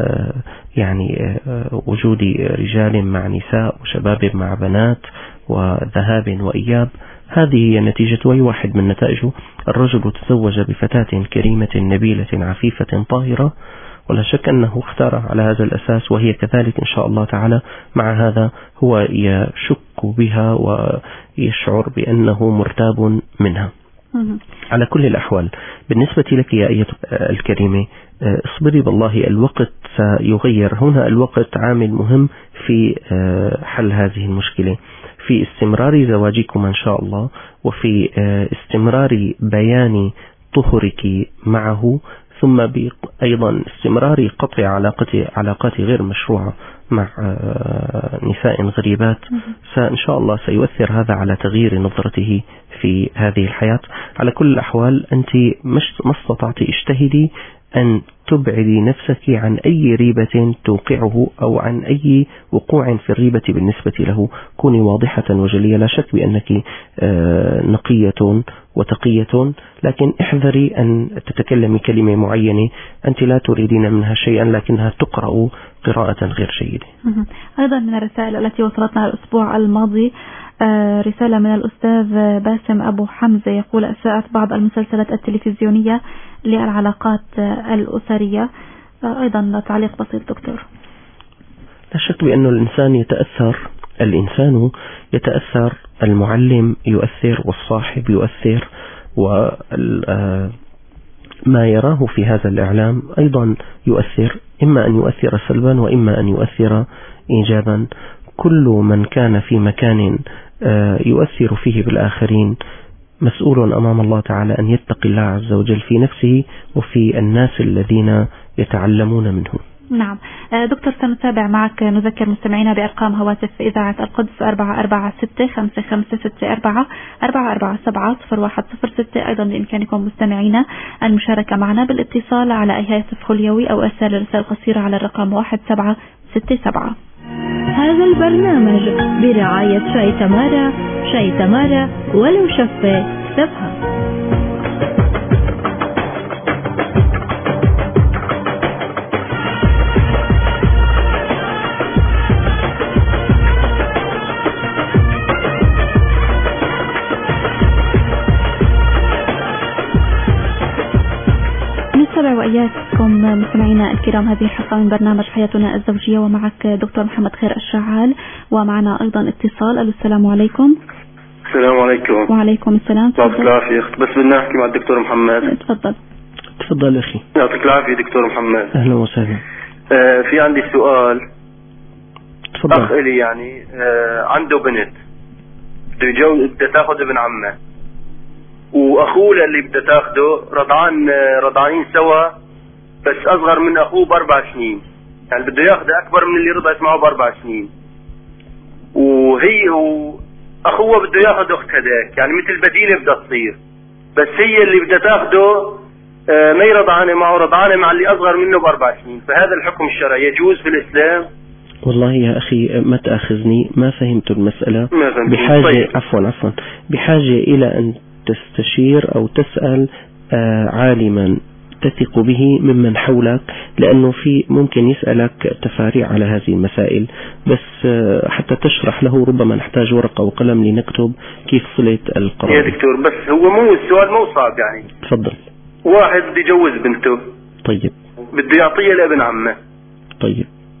[SPEAKER 3] يعني وجود رجال مع نساء وشباب مع بنات وذهاب وإياب، هذه هي نتيجة وهي واحد من نتائجه. الرجل تزوج بفتاة كريمة نبيلة عفيفة طاهرة، ولا شك أنه اختار على هذا الأساس، وهي كذلك إن شاء الله تعالى. مع هذا هو يشك بها ويشعر بأنه مرتاب منها. على كل الأحوال بالنسبة لك يا أيتها الكريمة، اصبري بالله، الوقت سيغير. هنا الوقت عامل مهم في حل هذه المشكلة، في استمرار زواجكم إن شاء الله، وفي استمرار بيان طهرك معه، ثم أيضا استمرار قطع علاقات غير مشروعة مع نساء غريبات. إن شاء الله سيؤثر هذا على تغيير نظرته في هذه الحياة. على كل الأحوال أنت ما استطعت اجتهدي أن تبعدي نفسك عن أي ريبة توقعه أو عن أي وقوع في الريبة بالنسبة له. كوني واضحة وجلية، لا شك بأنك نقية وتقية، لكن احذري أن تتكلمي كلمة معينة أنت لا تريدين منها شيئا لكنها تقرأ قراءة غير جيدة.
[SPEAKER 2] أيضا من الرسائل التي وصلتنا الأسبوع الماضي رسالة من الأستاذ باسم أبو حمزة يقول: أساءت بعض المسلسلات التلفزيونية للعلاقات الأسرية. أيضا تعليق بسيط دكتور.
[SPEAKER 3] لا شك بأن الإنسان يتأثر، المعلم يؤثر والصاحب يؤثر، وما يراه في هذا الإعلام أيضا يؤثر، إما أن يؤثر سلبا وإما أن يؤثر إيجابا. كل من كان في مكان يؤثر فيه بالآخرين مسؤول أمام الله تعالى أن يتقي الله عز وجل في نفسه وفي الناس الذين يتعلمون منه.
[SPEAKER 2] نعم دكتور، سنتابع معك. نذكر مستمعينا بأرقام هواتف إذاعة القدس 446-554-447-0106. أيضا بإمكانكم مستمعينا المشاركة معنا بالاتصال على أي هاتف خليوي أو إرسال رسالة قصيرة على الرقم 1767.
[SPEAKER 4] هذا البرنامج برعاية شاي تمارا. شاي تمارا ولو شفة كسبها.
[SPEAKER 2] نتابع وإياكم مستمعينا الكرام هذه الحلقة من برنامج حياتنا الزوجية، ومعك دكتور محمد خير الشعال، ومعنا أيضا اتصال. السلام عليكم.
[SPEAKER 6] السلام عليكم.
[SPEAKER 2] وعليكم السلام.
[SPEAKER 6] يعطيك العافية. بس بدنا نحكي مع الدكتور محمد.
[SPEAKER 3] تفضل أخي.
[SPEAKER 6] يعطيك العافية دكتور محمد.
[SPEAKER 3] أهلا وسهلا.
[SPEAKER 6] في عندي سؤال.
[SPEAKER 3] تفضل.
[SPEAKER 6] أخ إلي يعني عنده بنت بده تاخذ ابن عمه، واخوه اللي بدها تاخده رضعانين سوا، بس اصغر من اخوه ب4 سنين، يعني بده ياخده اكبر من اللي رضعت معه ب4 سنين، وهي واخوه بده ياخذ اخت هذاك، يعني مثل بديله بدها تصير، بس هي اللي بدها تاخده ما هي رضعانه معه، رضعانه مع اللي اصغر منه ب4 سنين. فهذا الحكم الشرعي يجوز في الاسلام؟
[SPEAKER 3] والله يا أخي ما تأخذني، ما فهمت المسألة. بحاجة
[SPEAKER 6] طيب.
[SPEAKER 3] عفوا بحاجة إلى أن تستشير أو تسأل عالما تثق به ممن حولك، لأنه في ممكن يسألك تفاريع على هذه المسائل، بس حتى تشرح له ربما نحتاج ورقة وقلم لنكتب كيف صلت القرار.
[SPEAKER 6] يا دكتور بس هو السؤال مو صعب يعني.
[SPEAKER 3] تفضل.
[SPEAKER 6] واحد بده يجوز بنته.
[SPEAKER 3] طيب.
[SPEAKER 6] بده يعطيها لابن عمه.
[SPEAKER 3] طيب.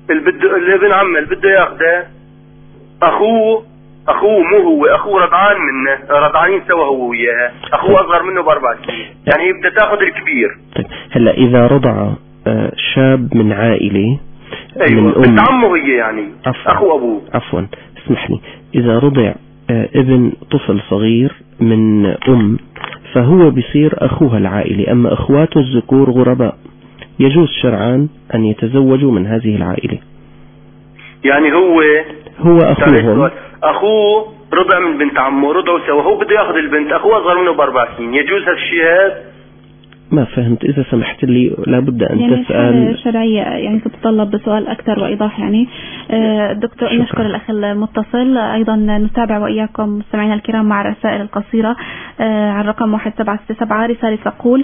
[SPEAKER 6] الابن عمه اللي بده ياخده اخوه مو هو اخوه رضعان منه، رضعانين سوا هو وياها، اخوه اصغر منه ب4 سنين، يعني بدها تاخذ الكبير.
[SPEAKER 3] طيب هلا اذا رضع شاب من عائله
[SPEAKER 6] أيوة.
[SPEAKER 3] من
[SPEAKER 6] بنت عمه هي يعني اخو ابوه.
[SPEAKER 3] عفوا اسمح لي، اذا رضع ابن طفل صغير من فهو بيصير اخوها العائلي، اما اخواته الذكور غرباء، يجوز شرعا ان يتزوجوا من هذه العائلة.
[SPEAKER 6] يعني هو
[SPEAKER 3] اخوهم،
[SPEAKER 6] اخوه رضع من بنت عمه، رضعوا سوا، هو بده ياخذ البنت، اخوه اصغر منه ب4 سنين، يجوز هالشيء هذا؟
[SPEAKER 3] ما فهمت، إذا سمحت لي لابد أن
[SPEAKER 2] يعني
[SPEAKER 3] تسأل
[SPEAKER 2] شرعية، يعني تتطلب بسؤال أكثر وإيضاح. يعني دكتور
[SPEAKER 3] شكرا.
[SPEAKER 2] نشكر الأخ المتصل. أيضا نتابع وإياكم مستمعينا الكرام مع الرسائل القصيرة على الرقم 1767. رسالة تقول: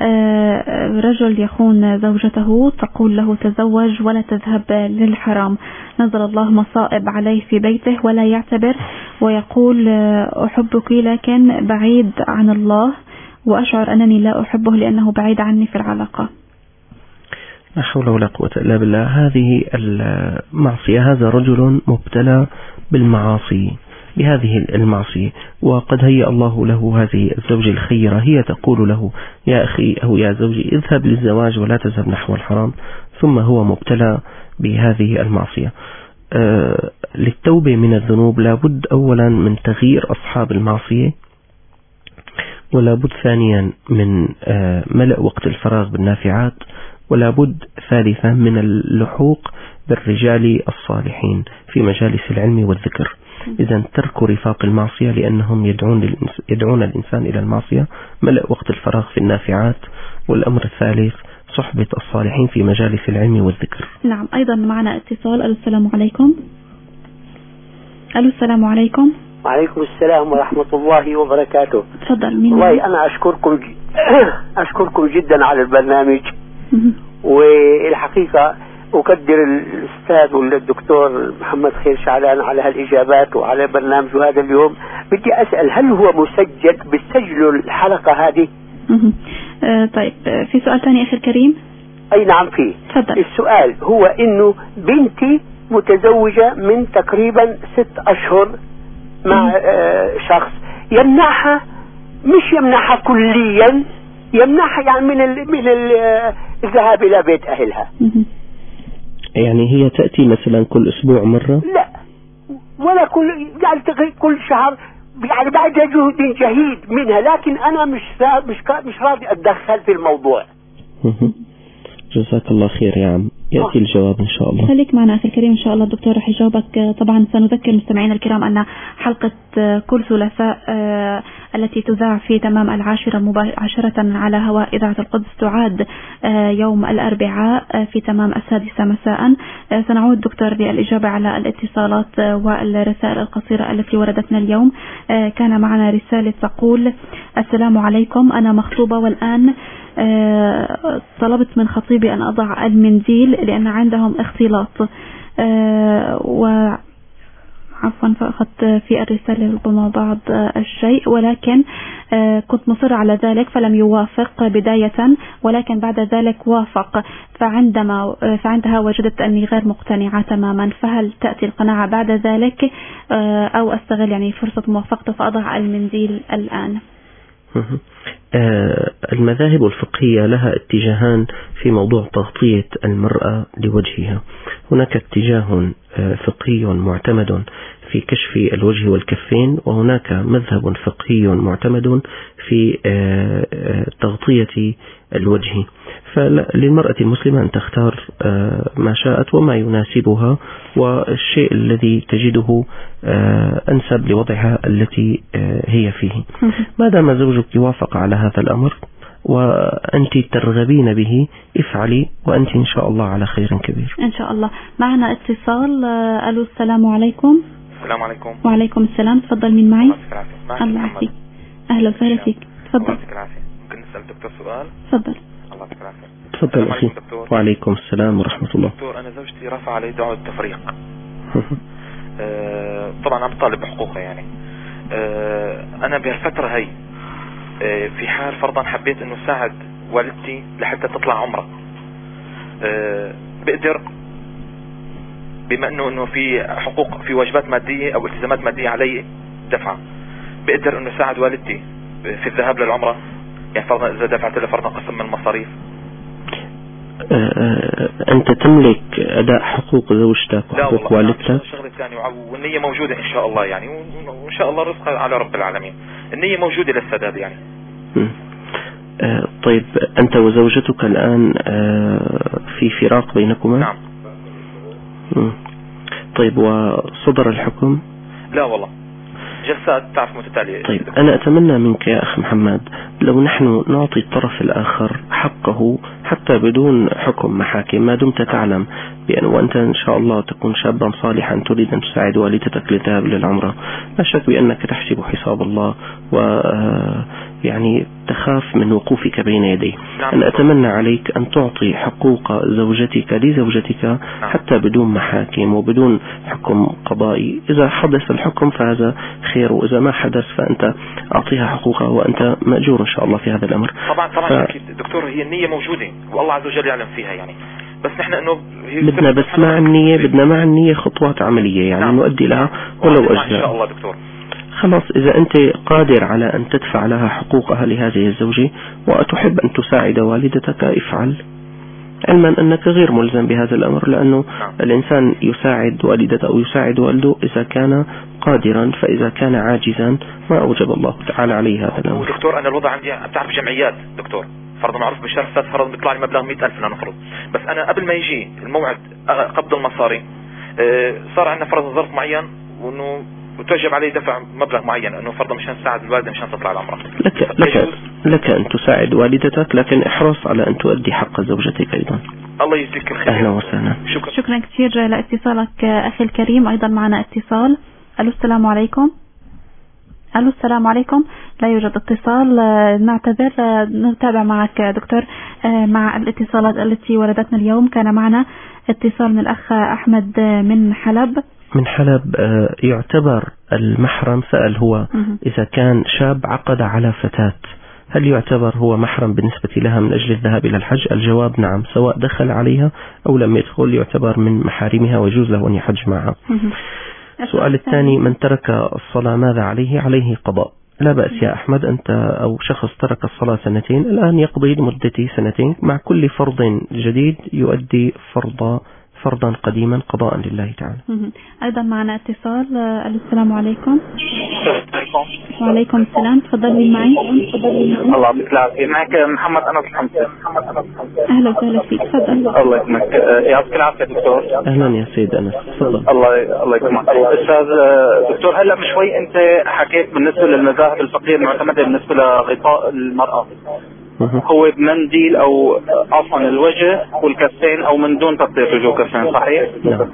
[SPEAKER 2] رجل يخون زوجته، تقول له تزوج ولا تذهب للحرام، نزل الله مصائب عليه في بيته ولا يعتبر، ويقول أحبك لكن بعيد عن الله، وأشعر أنني لا أحبه لأنه بعيد عني في العلاقة.
[SPEAKER 3] لا حول ولا قوة إلا بالله. هذه المعصية، هذا رجل مبتلى بالمعاصي، بهذه المعصية، وقد هيأ الله له هذه الزوجة الخيرة، هي تقول له يا أخي أو يا زوجي اذهب للزواج ولا تذهب نحو الحرام، ثم هو مبتلى بهذه المعصية. للتوبة من الذنوب لابد أولا من تغيير أصحاب المعصية، ولا بد ثانيا من ملء وقت الفراغ بالنافعات، ولا بد ثالثا من اللحوق بالرجال الصالحين في مجالس العلم والذكر. إذا ترك رفاق المعصية لأنهم يدعون الإنسان إلى المعصية، ملء وقت الفراغ في النافعات، والأمر الثالث صحبة الصالحين في مجالس العلم والذكر.
[SPEAKER 2] نعم. أيضا معنا اتصال. السلام عليكم. السلام عليكم.
[SPEAKER 7] وعليكم السلام ورحمة الله وبركاته.
[SPEAKER 2] تفضل. مين؟
[SPEAKER 7] والله أنا أشكركم جدا على البرنامج، والحقيقة أقدر الأستاذ والدكتور محمد خير شعلان على هالإجابات وعلى برنامجه هذا اليوم. بدي أسأل، هل هو مسجل بتسجلوا الحلقة هذه؟
[SPEAKER 2] طيب، في سؤال ثاني أخي الكريم؟
[SPEAKER 7] أي نعم فيه.
[SPEAKER 2] تفضل.
[SPEAKER 7] السؤال هو إنه بنتي متزوجة من تقريبا 6 أشهر مع شخص يمنعها، مش يمنعها كليا، يمنعها يعني من الذهاب إلى بيت أهلها.
[SPEAKER 3] يعني هي تأتي مثلا كل أسبوع مرة؟
[SPEAKER 7] لا، ولا كل شهر، يعني بعد جهد جهيد منها، لكن أنا مش راضي أتدخل في الموضوع.
[SPEAKER 3] جزاك الله خير يا عم، يأتي الجواب إن شاء الله.
[SPEAKER 2] خليك معنا أخي الكريم، إن شاء الله الدكتور رح يجاوبك. طبعا سنذكر مستمعينا الكرام أن حلقة كل ثلاثاء التي تذاع في تمام 10 مباشرة على هواء إذاعة القدس تعاد يوم الأربعاء في تمام 6 مساء. سنعود دكتور للإجابة على الاتصالات والرسائل القصيرة التي وردتنا اليوم. كان معنا رسالة تقول: السلام عليكم، أنا مخطوبة والآن طلبت من خطيبي أن أضع المنديل لأن عندهم اختلاط، عفوا فأخذت في الرسالة ربما بعض الشيء، ولكن كنت مصر على ذلك فلم يوافق بداية، ولكن بعد ذلك وافق، فعندها وجدت أني غير مقتنعة تماما، فهل تأتي القناعة بعد ذلك أو أستغل يعني فرصة موافقته فأضع المنديل الآن؟
[SPEAKER 3] المذاهب الفقهية لها اتجاهان في موضوع تغطية المرأة لوجهها. هناك اتجاه فقهي معتمد في كشف الوجه والكفين، وهناك مذهب فقهي معتمد في تغطية الوجه. فللمرأة المسلمة أن تختار ما شاءت وما يناسبها، والشيء الذي تجده أنسب لوضعها التي هي فيه. ما دام زوجك يوافق على هذا الأمر وأنت ترغبين به افعلي، وأنت إن شاء الله على خير كبير
[SPEAKER 2] إن شاء الله. معنا اتصال. السلام عليكم.
[SPEAKER 5] السلام عليكم.
[SPEAKER 2] وعليكم السلام. تفضل. مين معي؟ الله يعافيك. أهلا وسهلا فيك. تفضل.
[SPEAKER 5] ممكن نسأل الدكتور سؤال؟
[SPEAKER 2] تفضل.
[SPEAKER 5] الله يعطيك العافية.
[SPEAKER 3] تفضل أخي. وعليكم السلام ورحمة الله.
[SPEAKER 5] دكتور، أنا زوجتي رفع علي دعوة تفريق. طبعا عم طالب بحقوقها يعني. أنا بهالفترة هي في حال فرضا حبيت إنه ساعد والدتي لحتى تطلع عمرة، بقدر بما انه في حقوق، في واجبات مادية او التزامات مادية علي دفعة، بقدر انه ساعد والدتي في الذهاب للعمرة؟ يعني فرضا اذا دفعت له فرضا قسم من المصاريف.
[SPEAKER 3] انت تملك اداء حقوق زوجتك وحقوق والدتك؟ لا
[SPEAKER 5] شغلة ثانية، والنية موجودة ان شاء الله يعني، وان شاء الله رزقها على رب العالمين. النية موجودة للسداد يعني.
[SPEAKER 3] طيب انت وزوجتك الان في فراق بينكما؟
[SPEAKER 5] نعم.
[SPEAKER 3] طيب وصدر الحكم؟
[SPEAKER 5] لا والله، جلسات تعرف متتالية.
[SPEAKER 3] طيب أنا أتمنى منك يا أخ محمد لو نحن نعطي الطرف الآخر حقه حتى بدون حكم محاكم، ما دمت تعلم بأن وأنت إن شاء الله تكون شابا صالحا تريد أن تساعد والدتك للذهاب للعمرة، لا شك بأنك تحسب حساب الله يعني تخاف من وقوفك بين يديه. أنا أتمنى عليك أن تعطي حقوق زوجتك لزوجتك حتى بدون محاكم وبدون حكم قضائي. إذا حدث الحكم فهذا خير، وإذا ما حدث فأنت أعطيها حقوقها وأنت مأجور إن شاء الله في هذا الأمر.
[SPEAKER 5] طبعا دكتور، هي النية موجودة والله عز وجل يعلم فيها يعني، بس نحن انه
[SPEAKER 3] بدنا بس مع النية، بدنا مع النية خطوات عملية يعني نؤدي لها ولو أجزاء.
[SPEAKER 5] إن شاء الله دكتور.
[SPEAKER 3] خلاص إذا أنت قادر على أن تدفع لها حقوقها لهذه الزوجة وتحب أن تساعد والدتك افعل، علما أنك غير ملزم بهذا الأمر، لأنه الإنسان يساعد والدته أو يساعد والده إذا كان قادرا، فإذا كان عاجزا ما أوجب الله تعالى عليه هذا الأمر.
[SPEAKER 5] دكتور أنا الوضع عندي بتعرف جمعيات دكتور، فرض معروف بالشهر فات فرض بيطلع لي مبلغ 100,000 لنفرض، بس أنا قبل ما يجي الموعد قبض المصاري صار عندنا فرض ظرف معين وإنه وتوجب عليه دفع مبلغ معين، انه فرضا مشان تساعد الوالده مشان تطلع العمره.
[SPEAKER 3] لك ان تساعد والدتك، لكن احرص على ان تؤدي حق زوجتك ايضا.
[SPEAKER 5] الله يجزيك الخير.
[SPEAKER 3] اهلا وسهلا.
[SPEAKER 2] شكرا كثير لاتصالك اخي الكريم. ايضا معنا اتصال. الو السلام عليكم. الو السلام عليكم. لا يوجد اتصال، نعتذر. نتابع معك دكتور مع الاتصالات التي وردتنا اليوم. كان معنا اتصال من الاخ احمد من حلب.
[SPEAKER 3] من حلب. يعتبر المحرم، سأل هو إذا كان شاب عقد على فتاة هل يعتبر هو محرم بالنسبة لها من أجل الذهاب إلى الحج؟ الجواب نعم، سواء دخل عليها أو لم يدخل يعتبر من محارمها ويجوز له أن يحج معها. السؤال الثاني، من ترك الصلاة ماذا عليه؟ عليه قضاء. لا بأس يا أحمد، أنت أو شخص ترك الصلاة 2 سنين الآن يقضي لمدة 2 سنين، مع كل فرض جديد يؤدي فرضا قديما قضاء لله تعالى.
[SPEAKER 2] أيضا معنا اتصال. السلام عليكم. وعليكم السلام. تفضل معي.
[SPEAKER 8] الله يعطيك العافية. معك محمد أنس الحمصي.
[SPEAKER 2] أهلا وسهلا فيك. تفضل.
[SPEAKER 8] الله يكرمك. يعطيك العافية دكتور.
[SPEAKER 3] أهلا يا سيد أنس. تفضل.
[SPEAKER 8] الله يكرمك. أستاذ دكتور، هلا من شوي أنت حكيت بالنسبة للمذاهب الفقهية المعتمدة بالنسبة لغطاء المرأة هو بمنديل او عفوا الوجه والكفين او من دون تغطية وجه وكفين، صحيح؟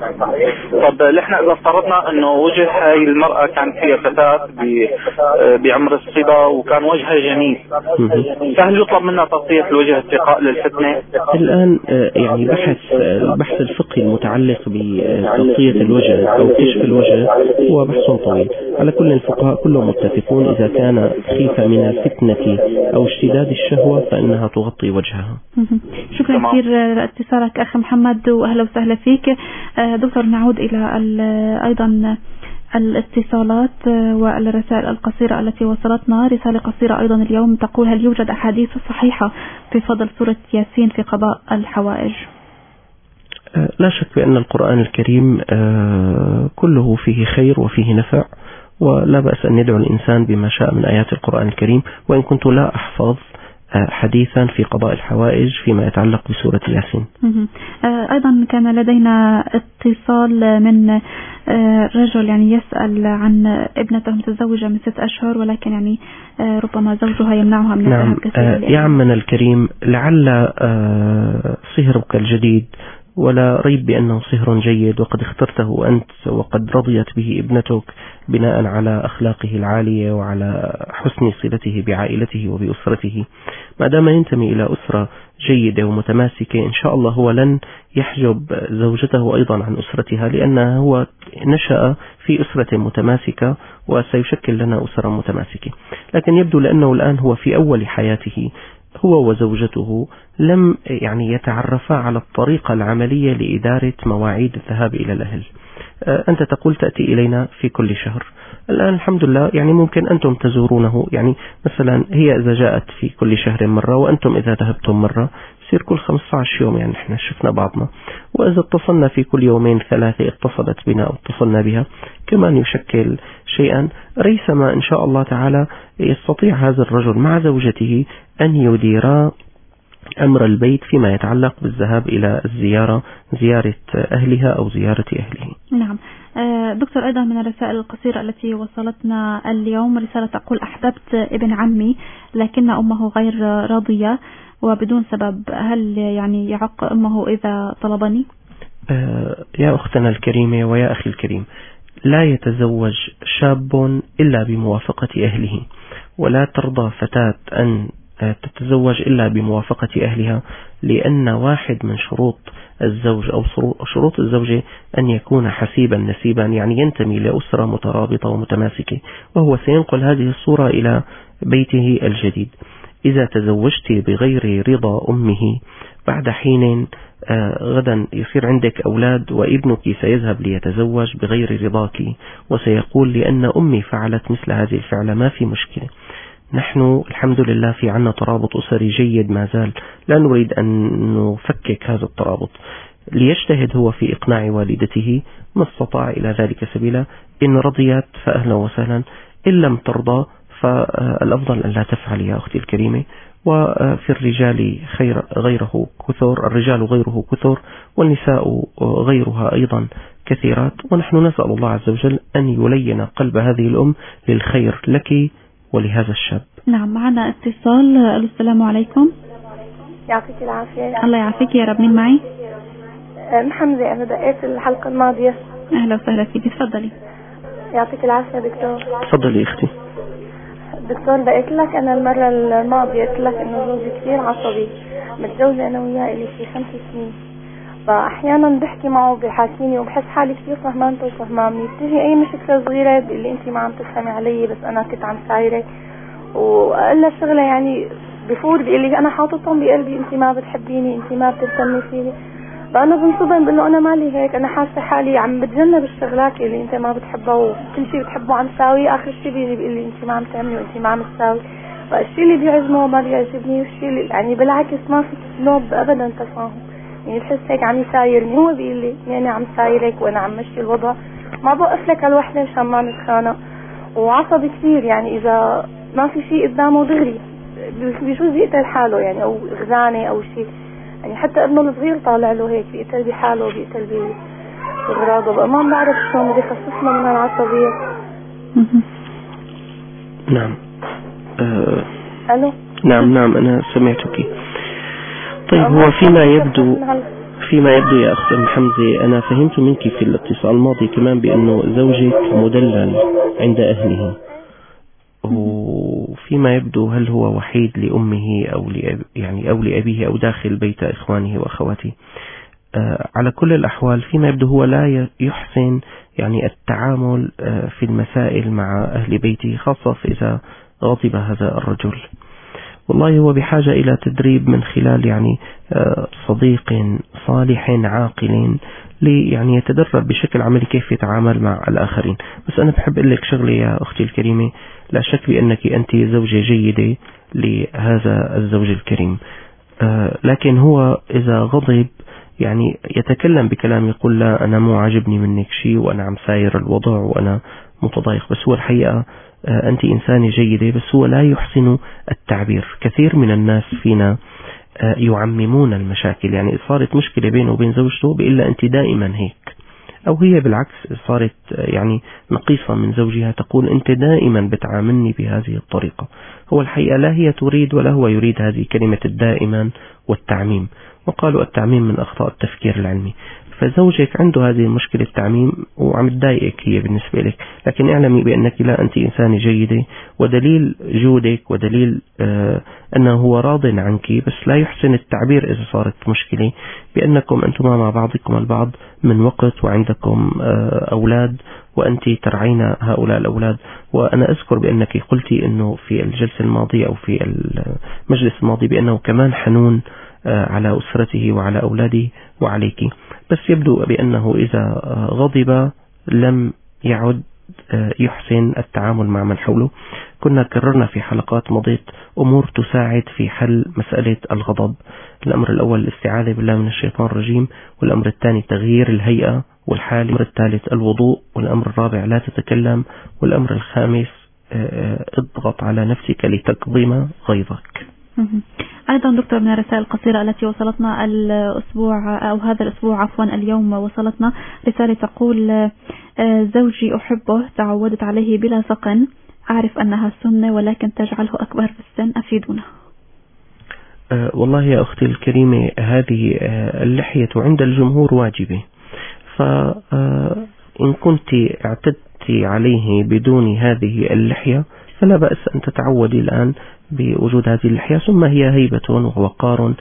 [SPEAKER 8] طب نحن اذا افترضنا انه وجه هاي المرأة كانت هي فتاة بعمر الصبا وكان وجهها جميل، فهل يطلب منها تغطية الوجه اتقاء للفتنة؟
[SPEAKER 3] الان يعني البحث الفقهي المتعلق بتغطية الوجه او كشف الوجه هو بحث طويل. على كل الفقهاء كلهم متفقون اذا كان خيفة من الفتنة او اشتداد الشهوة فإنها تغطي وجهها.
[SPEAKER 2] شكرا كثير لاتصالك أخ محمد وأهلا وسهلا فيك. دكتور، نعود إلى أيضا الاتصالات والرسائل القصيرة التي وصلتنا. رسالة قصيرة أيضا اليوم تقول: هل يوجد أحاديث صحيحة في فضل سورة ياسين في قضاء الحوائج؟
[SPEAKER 3] لا شك بأن القرآن الكريم كله فيه خير وفيه نفع، ولا بأس أن يدعو الإنسان بما شاء من آيات القرآن الكريم، وإن كنت لا أحفظ حديثا في قضاء الحوائج فيما يتعلق بسورة ياسين.
[SPEAKER 2] أيضا كان لدينا اتصال من رجل يعني يسأل عن ابنته متزوجة من 6 أشهر، ولكن يعني ربما زوجها يمنعها من الذهاب كثيرا.
[SPEAKER 3] يا عمنا الكريم، لعل صهرك الجديد، ولا ريب بأنه صهر جيد وقد اخترته أنت وقد رضيت به ابنتك بناء على أخلاقه العالية وعلى حسن صلته بعائلته وبأسرته. ما دام ينتمي إلى أسرة جيدة ومتماسكة إن شاء الله هو لن يحجب زوجته أيضا عن أسرتها، لأنه هو نشأ في أسرة متماسكة وسيشكل لنا أسرة متماسكة. لكن يبدو لأنه الآن هو في أول حياته هو وزوجته لم يعني يتعرفا على الطريقة العملية لإدارة مواعيد الذهاب إلى الأهل. أنت تقول تأتي إلينا في كل شهر، الآن الحمد لله يعني ممكن أنتم تزورونه، يعني مثلا هي إذا جاءت في كل شهر مرة وأنتم إذا ذهبتم مرة يصير كل 15 يوم يعني احنا شفنا بعضنا، وإذا اتصلنا في كل يومين 3 اتصلت بنا أو اتصلنا بها كمان يشكل شيئا. ريثما إن شاء الله تعالى يستطيع هذا الرجل مع زوجته أن يديرا أمر البيت فيما يتعلق بالذهاب إلى الزيارة، زيارة أهلها أو زيارة أهله.
[SPEAKER 2] نعم دكتور، أيضا من الرسائل القصيرة التي وصلتنا اليوم رسالة تقول: أحببت ابن عمي لكن أمه غير راضية وبدون سبب، هل يعني يعق أمه إذا طلبني؟
[SPEAKER 3] يا أختنا الكريمة ويا أخي الكريم، لا يتزوج شاب إلا بموافقة أهله، ولا ترضى فتاة أن تتزوج إلا بموافقة أهلها، لأن واحد من شروط الزوج أو شروط الزوجة أن يكون حسيبا نسيبا، يعني ينتمي لأسرة مترابطة ومتماسكة، وهو سينقل هذه الصورة إلى بيته الجديد. إذا تزوجت بغير رضا أمه بعد حين غدا يصير عندك أولاد وابنك سيذهب ليتزوج بغير رضاك وسيقول لأن أمي فعلت مثل هذه الفعلة، ما في مشكلة. نحن الحمد لله في عنا ترابط أسري جيد ما زال، لا نريد أن نفكك هذا الترابط. ليجتهد هو في إقناع والدته ما استطاع إلى ذلك سبيلا، إن رضيت فأهلا وسهلا، إن لم ترضى فالأفضل أن لا تفعل يا أختي الكريمة. وفي الرجال غيره كثر، الرجال غيره كثر والنساء غيرها أيضا كثيرات، ونحن نسأل الله عز وجل أن يلين قلب هذه الأم للخير لك ولهذا الشاب.
[SPEAKER 2] نعم معنا اتصال. السلام عليكم.
[SPEAKER 9] يعطيك العافية.
[SPEAKER 2] الله يعافيك يا رب. مين معي؟
[SPEAKER 9] محمدة، أنا دقيت الحلقة الماضية.
[SPEAKER 2] أهلا وسهلا فيك، تفضلي.
[SPEAKER 9] يعطيك العافية دكتور.
[SPEAKER 3] تفضلي أختي.
[SPEAKER 9] دكتور دقيت لك أنا المرة الماضية قلت لك إنه زوجي كثير عصبي، متزوجة أنا وياه إلي في 5 سنين، فأحيانا بحكي معه بحاكيني وبحس حالي كثير فهمانته وفهماني، بتجي أي مشكلة صغيرة بيقول لي أنت ما عم تفهمي علي بس أنا كنت عم سايرة، وأقول له شغلة يعني بفور بيقول لي أنا حاططهم بقلبي أنت ما بتحبيني، أنت ما بتهتمي فيني، فأنا بنصدم بقول له أنا مالي هيك، أنا حاسة حالي عم بتجنب الشغلات اللي أنت ما بتحبها وكل شيء بتحبه عم ساوي، آخر شيء بيجي بيقول لي أنت ما عم تعملي وأنت ما عم تساوي، فالشيء اللي بيعجبه ما بيعجبني، والشيء اللي يعني بالعكس ما في نوب أبدا تفاهم، يعني بحس هيك عم يسايرني، هو بيقول لي يعني أنا عم سايرك وأنا عم مشي الوضع، ما بوقف لك على الوحدة عشان ما نتخانق، وعصبي كثير، يعني إذا ما في شيء قدامه دغري بيجوز يقتل حاله يعني، أو غزانة أو شيء، يعني حتى ابنه الصغير طالع له هيك بيقتل بحاله بيقتل بغراضه، بقى ما بعرف شلون بدي خصصنا من العصبية.
[SPEAKER 3] نعم.
[SPEAKER 9] ألو.
[SPEAKER 3] نعم أنا سمعتك. طيب هو فيما يبدو يا أخت حمزة، أنا فهمت منك في الاتصال الماضي كمان بأنه زوجك مدلل عند أهله، وفيما يبدو هل هو وحيد لأمه أو لأبيه أو داخل بيت إخوانه وأخواته؟ على كل الأحوال فيما يبدو هو لا يحسن يعني التعامل في المسائل مع أهل بيته، خاصة إذا غضب هذا الرجل. والله هو بحاجة إلى تدريب من خلال يعني صديق صالح عاقل يعني يتدرب بشكل عملي كيف يتعامل مع الآخرين. بس أنا بحب أقول لك شغلة يا أختي الكريمة، لا شك بأنك أنت زوجة جيدة لهذا الزوج الكريم، لكن هو إذا غضب يعني يتكلم بكلام يقول لا أنا مو عاجبني منك شيء وأنا عم ساير الوضع وأنا متضايق، بس هو الحقيقة أنت إنسانة جيدة بس هو لا يحسن التعبير. كثير من الناس فينا يعممون المشاكل، يعني صارت مشكلة بينه وبين زوجته بإلا أنت دائما هيك، أو هي بالعكس صارت يعني نقيصة من زوجها تقول أنت دائما بتعاملني بهذه الطريقة. هو الحقيقة لا هي تريد ولا هو يريد هذه كلمة الدائما والتعميم، وقالوا التعميم من أخطاء التفكير العلمي. فزوجك عنده هذه المشكلة التعميم وعم تضايقك هي بالنسبة لك، لكن اعلمي بأنك لا، أنت إنسانة جيدة، ودليل جودك ودليل أنه هو راض عنك، بس لا يحسن التعبير إذا صارت مشكلة، بأنكم أنتما مع بعضكم البعض من وقت وعندكم أولاد وأنت ترعين هؤلاء الأولاد. وأنا أذكر بأنك قلتي أنه في الجلسة الماضية أو في المجلس الماضي بأنه كمان حنون على أسرته وعلى أولاده وعليك، بس يبدو بأنه إذا غضب لم يعد يحسن التعامل مع من حوله. كنا كررنا في حلقات مضيت أمور تساعد في حل مسألة الغضب. الأمر الأول الاستعاذة بالله من الشيطان الرجيم، والأمر الثاني تغيير الهيئة والحال، الأمر الثالث الوضوء، والأمر الرابع لا تتكلم، والأمر الخامس اضغط على نفسك لتكظم غيظك.
[SPEAKER 2] أيضا دكتور، من الرسائل القصيرة التي وصلتنا الأسبوع أو هذا الأسبوع عفوا اليوم وصلتنا رسالة تقول: زوجي أحبه، تعودت عليه بلا سقن، أعرف أنها سنة ولكن تجعله أكبر في السن، أفيدونا.
[SPEAKER 3] والله يا أختي الكريمة، هذه اللحية عند الجمهور واجبة، فإن كنت اعتدت عليه بدون هذه اللحية فلا بأس أن تتعودي الآن بوجود هذه اللحية، ثم هي هيبة ووقار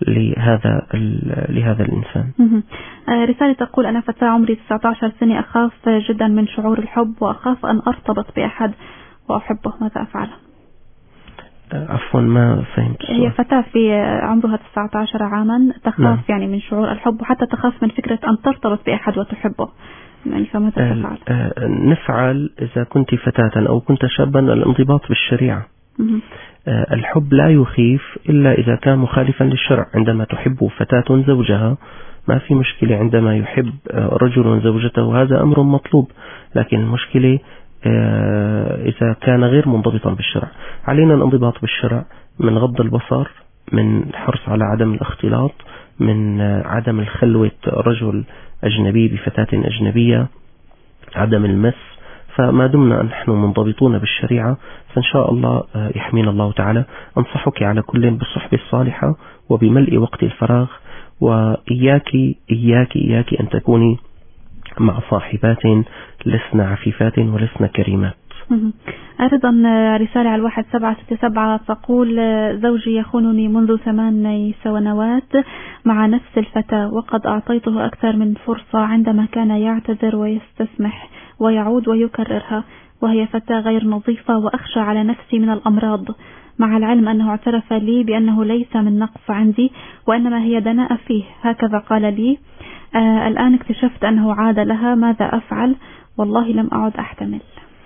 [SPEAKER 3] لهذا الإنسان.
[SPEAKER 2] رسالة تقول: أنا فتاة عمري 19 سنة، أخاف جدا من شعور الحب وأخاف أن أرتبط بأحد وأحبه، ماذا أفعل؟
[SPEAKER 3] عفوا ما فهمت.
[SPEAKER 2] هي فتاة في عمرها 19 عاما، تخاف يعني من شعور الحب، وحتى تخاف من فكرة أن ترتبط بأحد وتحبه، يعني فماذا تفعل؟
[SPEAKER 3] نفعل إذا كنت فتاة أو كنت شابا الانضباط بالشريعة. الحب لا يخيف إلا إذا كان مخالفا للشرع. عندما تحب فتاة زوجها ما في مشكلة، عندما يحب رجل زوجته هذا أمر مطلوب، لكن المشكلة إذا كان غير منضبطا بالشرع. علينا الانضباط بالشرع، من غض البصر، من الحرص على عدم الاختلاط، من عدم الخلوة رجل أجنبي بفتاة أجنبية، عدم المس. فما دمنا نحن منضبطون بالشريعة فإن شاء الله يحمينا الله تعالى. أنصحك على كل بالصحبة الصالحة وبملء وقت الفراغ، وإياك إياك إياك أن تكوني مع صاحبات لسن عفيفات ولسن كريمات.
[SPEAKER 2] أيضا رسالة على 1767 تقول: زوجي يخونني منذ 8 سنوات مع نفس الفتاة، وقد أعطيته أكثر من فرصة عندما كان يعتذر ويستسمح ويعود ويكررها، وهي فتاة غير نظيفة، وأخشى على نفسي من الأمراض، مع العلم أنه اعترف لي بأنه ليس من نقص عندي وإنما هي دناءة فيه، هكذا قال لي. الآن اكتشفت أنه عاد لها، ماذا أفعل؟ والله لم أعد أحتمل.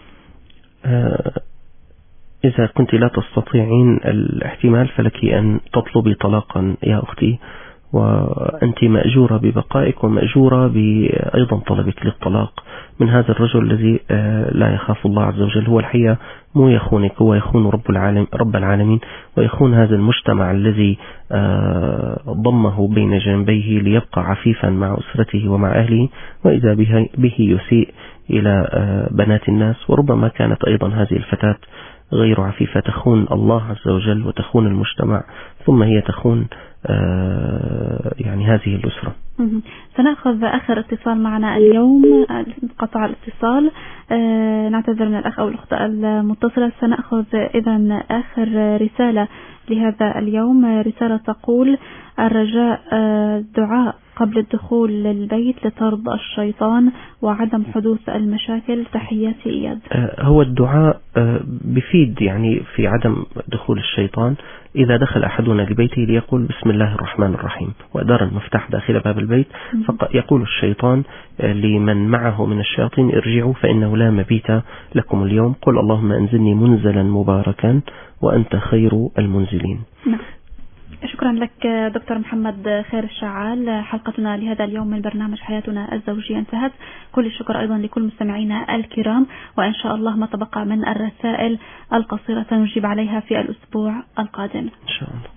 [SPEAKER 3] إذا كنت لا تستطيعين الاحتمال فلك أن تطلبي طلاقا يا أختي، وأنت مأجورة ببقائك ومأجورة بأيضا طلبك للطلاق من هذا الرجل الذي لا يخاف الله عز وجل. هو الحقيقة مو يخونك، هو يخون رب العالمين، ويخون هذا المجتمع الذي ضمه بين جنبيه ليبقى عفيفا مع أسرته ومع أهله، وإذا به يسيء إلى بنات الناس. وربما كانت أيضا هذه الفتاة غير عفيفة تخون الله عز وجل وتخون المجتمع، ثم هي تخون يعني هذه الأسرة.
[SPEAKER 2] سنأخذ آخر اتصال معنا اليوم، انقطع الاتصال، نعتذر من الأخ أو الأخت المتصلة. سنأخذ إذن آخر رسالة لهذا اليوم، رسالة تقول: الرجاء دعاء قبل الدخول للبيت لطرد الشيطان وعدم حدوث المشاكل، تحياتي إياد.
[SPEAKER 3] هو الدعاء بفيد يعني في عدم دخول الشيطان. إذا دخل أحدنا لبيته ليقول بسم الله الرحمن الرحيم، وأدار المفتاح داخل باب البيت، فيقول الشيطان لمن معه من الشياطين: ارجعوا فإنه لا مبيت لكم اليوم، قل اللهم أنزلني منزلا مباركا وأنت خير المنزلين.
[SPEAKER 2] شكرا لك دكتور محمد خير الشعال. حلقتنا لهذا اليوم من برنامج حياتنا الزوجية انتهت. كل الشكر أيضا لكل مستمعينا الكرام، وإن شاء الله ما تبقى من الرسائل القصيرة نجيب عليها في الأسبوع القادم
[SPEAKER 3] إن شاء الله.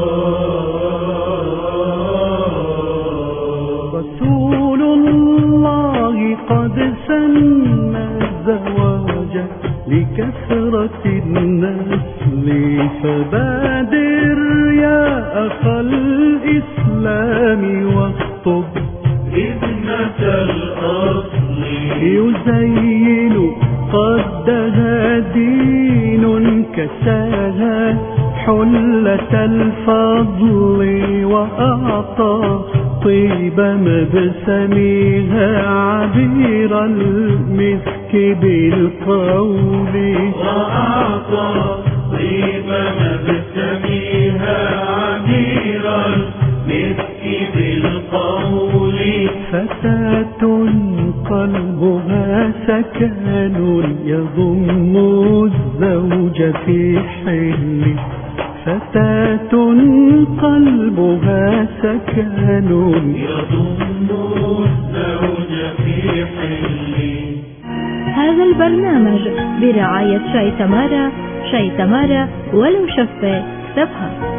[SPEAKER 1] رسول الله النسل فبادر يا أخا الإسلام واخطب ابنة الأصل يزين قدها دين كساها حلة الفضل وأعطى طيب مبسمها عبير المسك بالقول وأعطى طيب مبسمها عبير المسك بالقول فتاة قلبها سكن يضم الزوج في حل فتاة قلبها سكن يضم الزوج في حل.
[SPEAKER 4] هذا البرنامج برعاية شاي تمارا، شاي تمارا ولو شفة تفهم.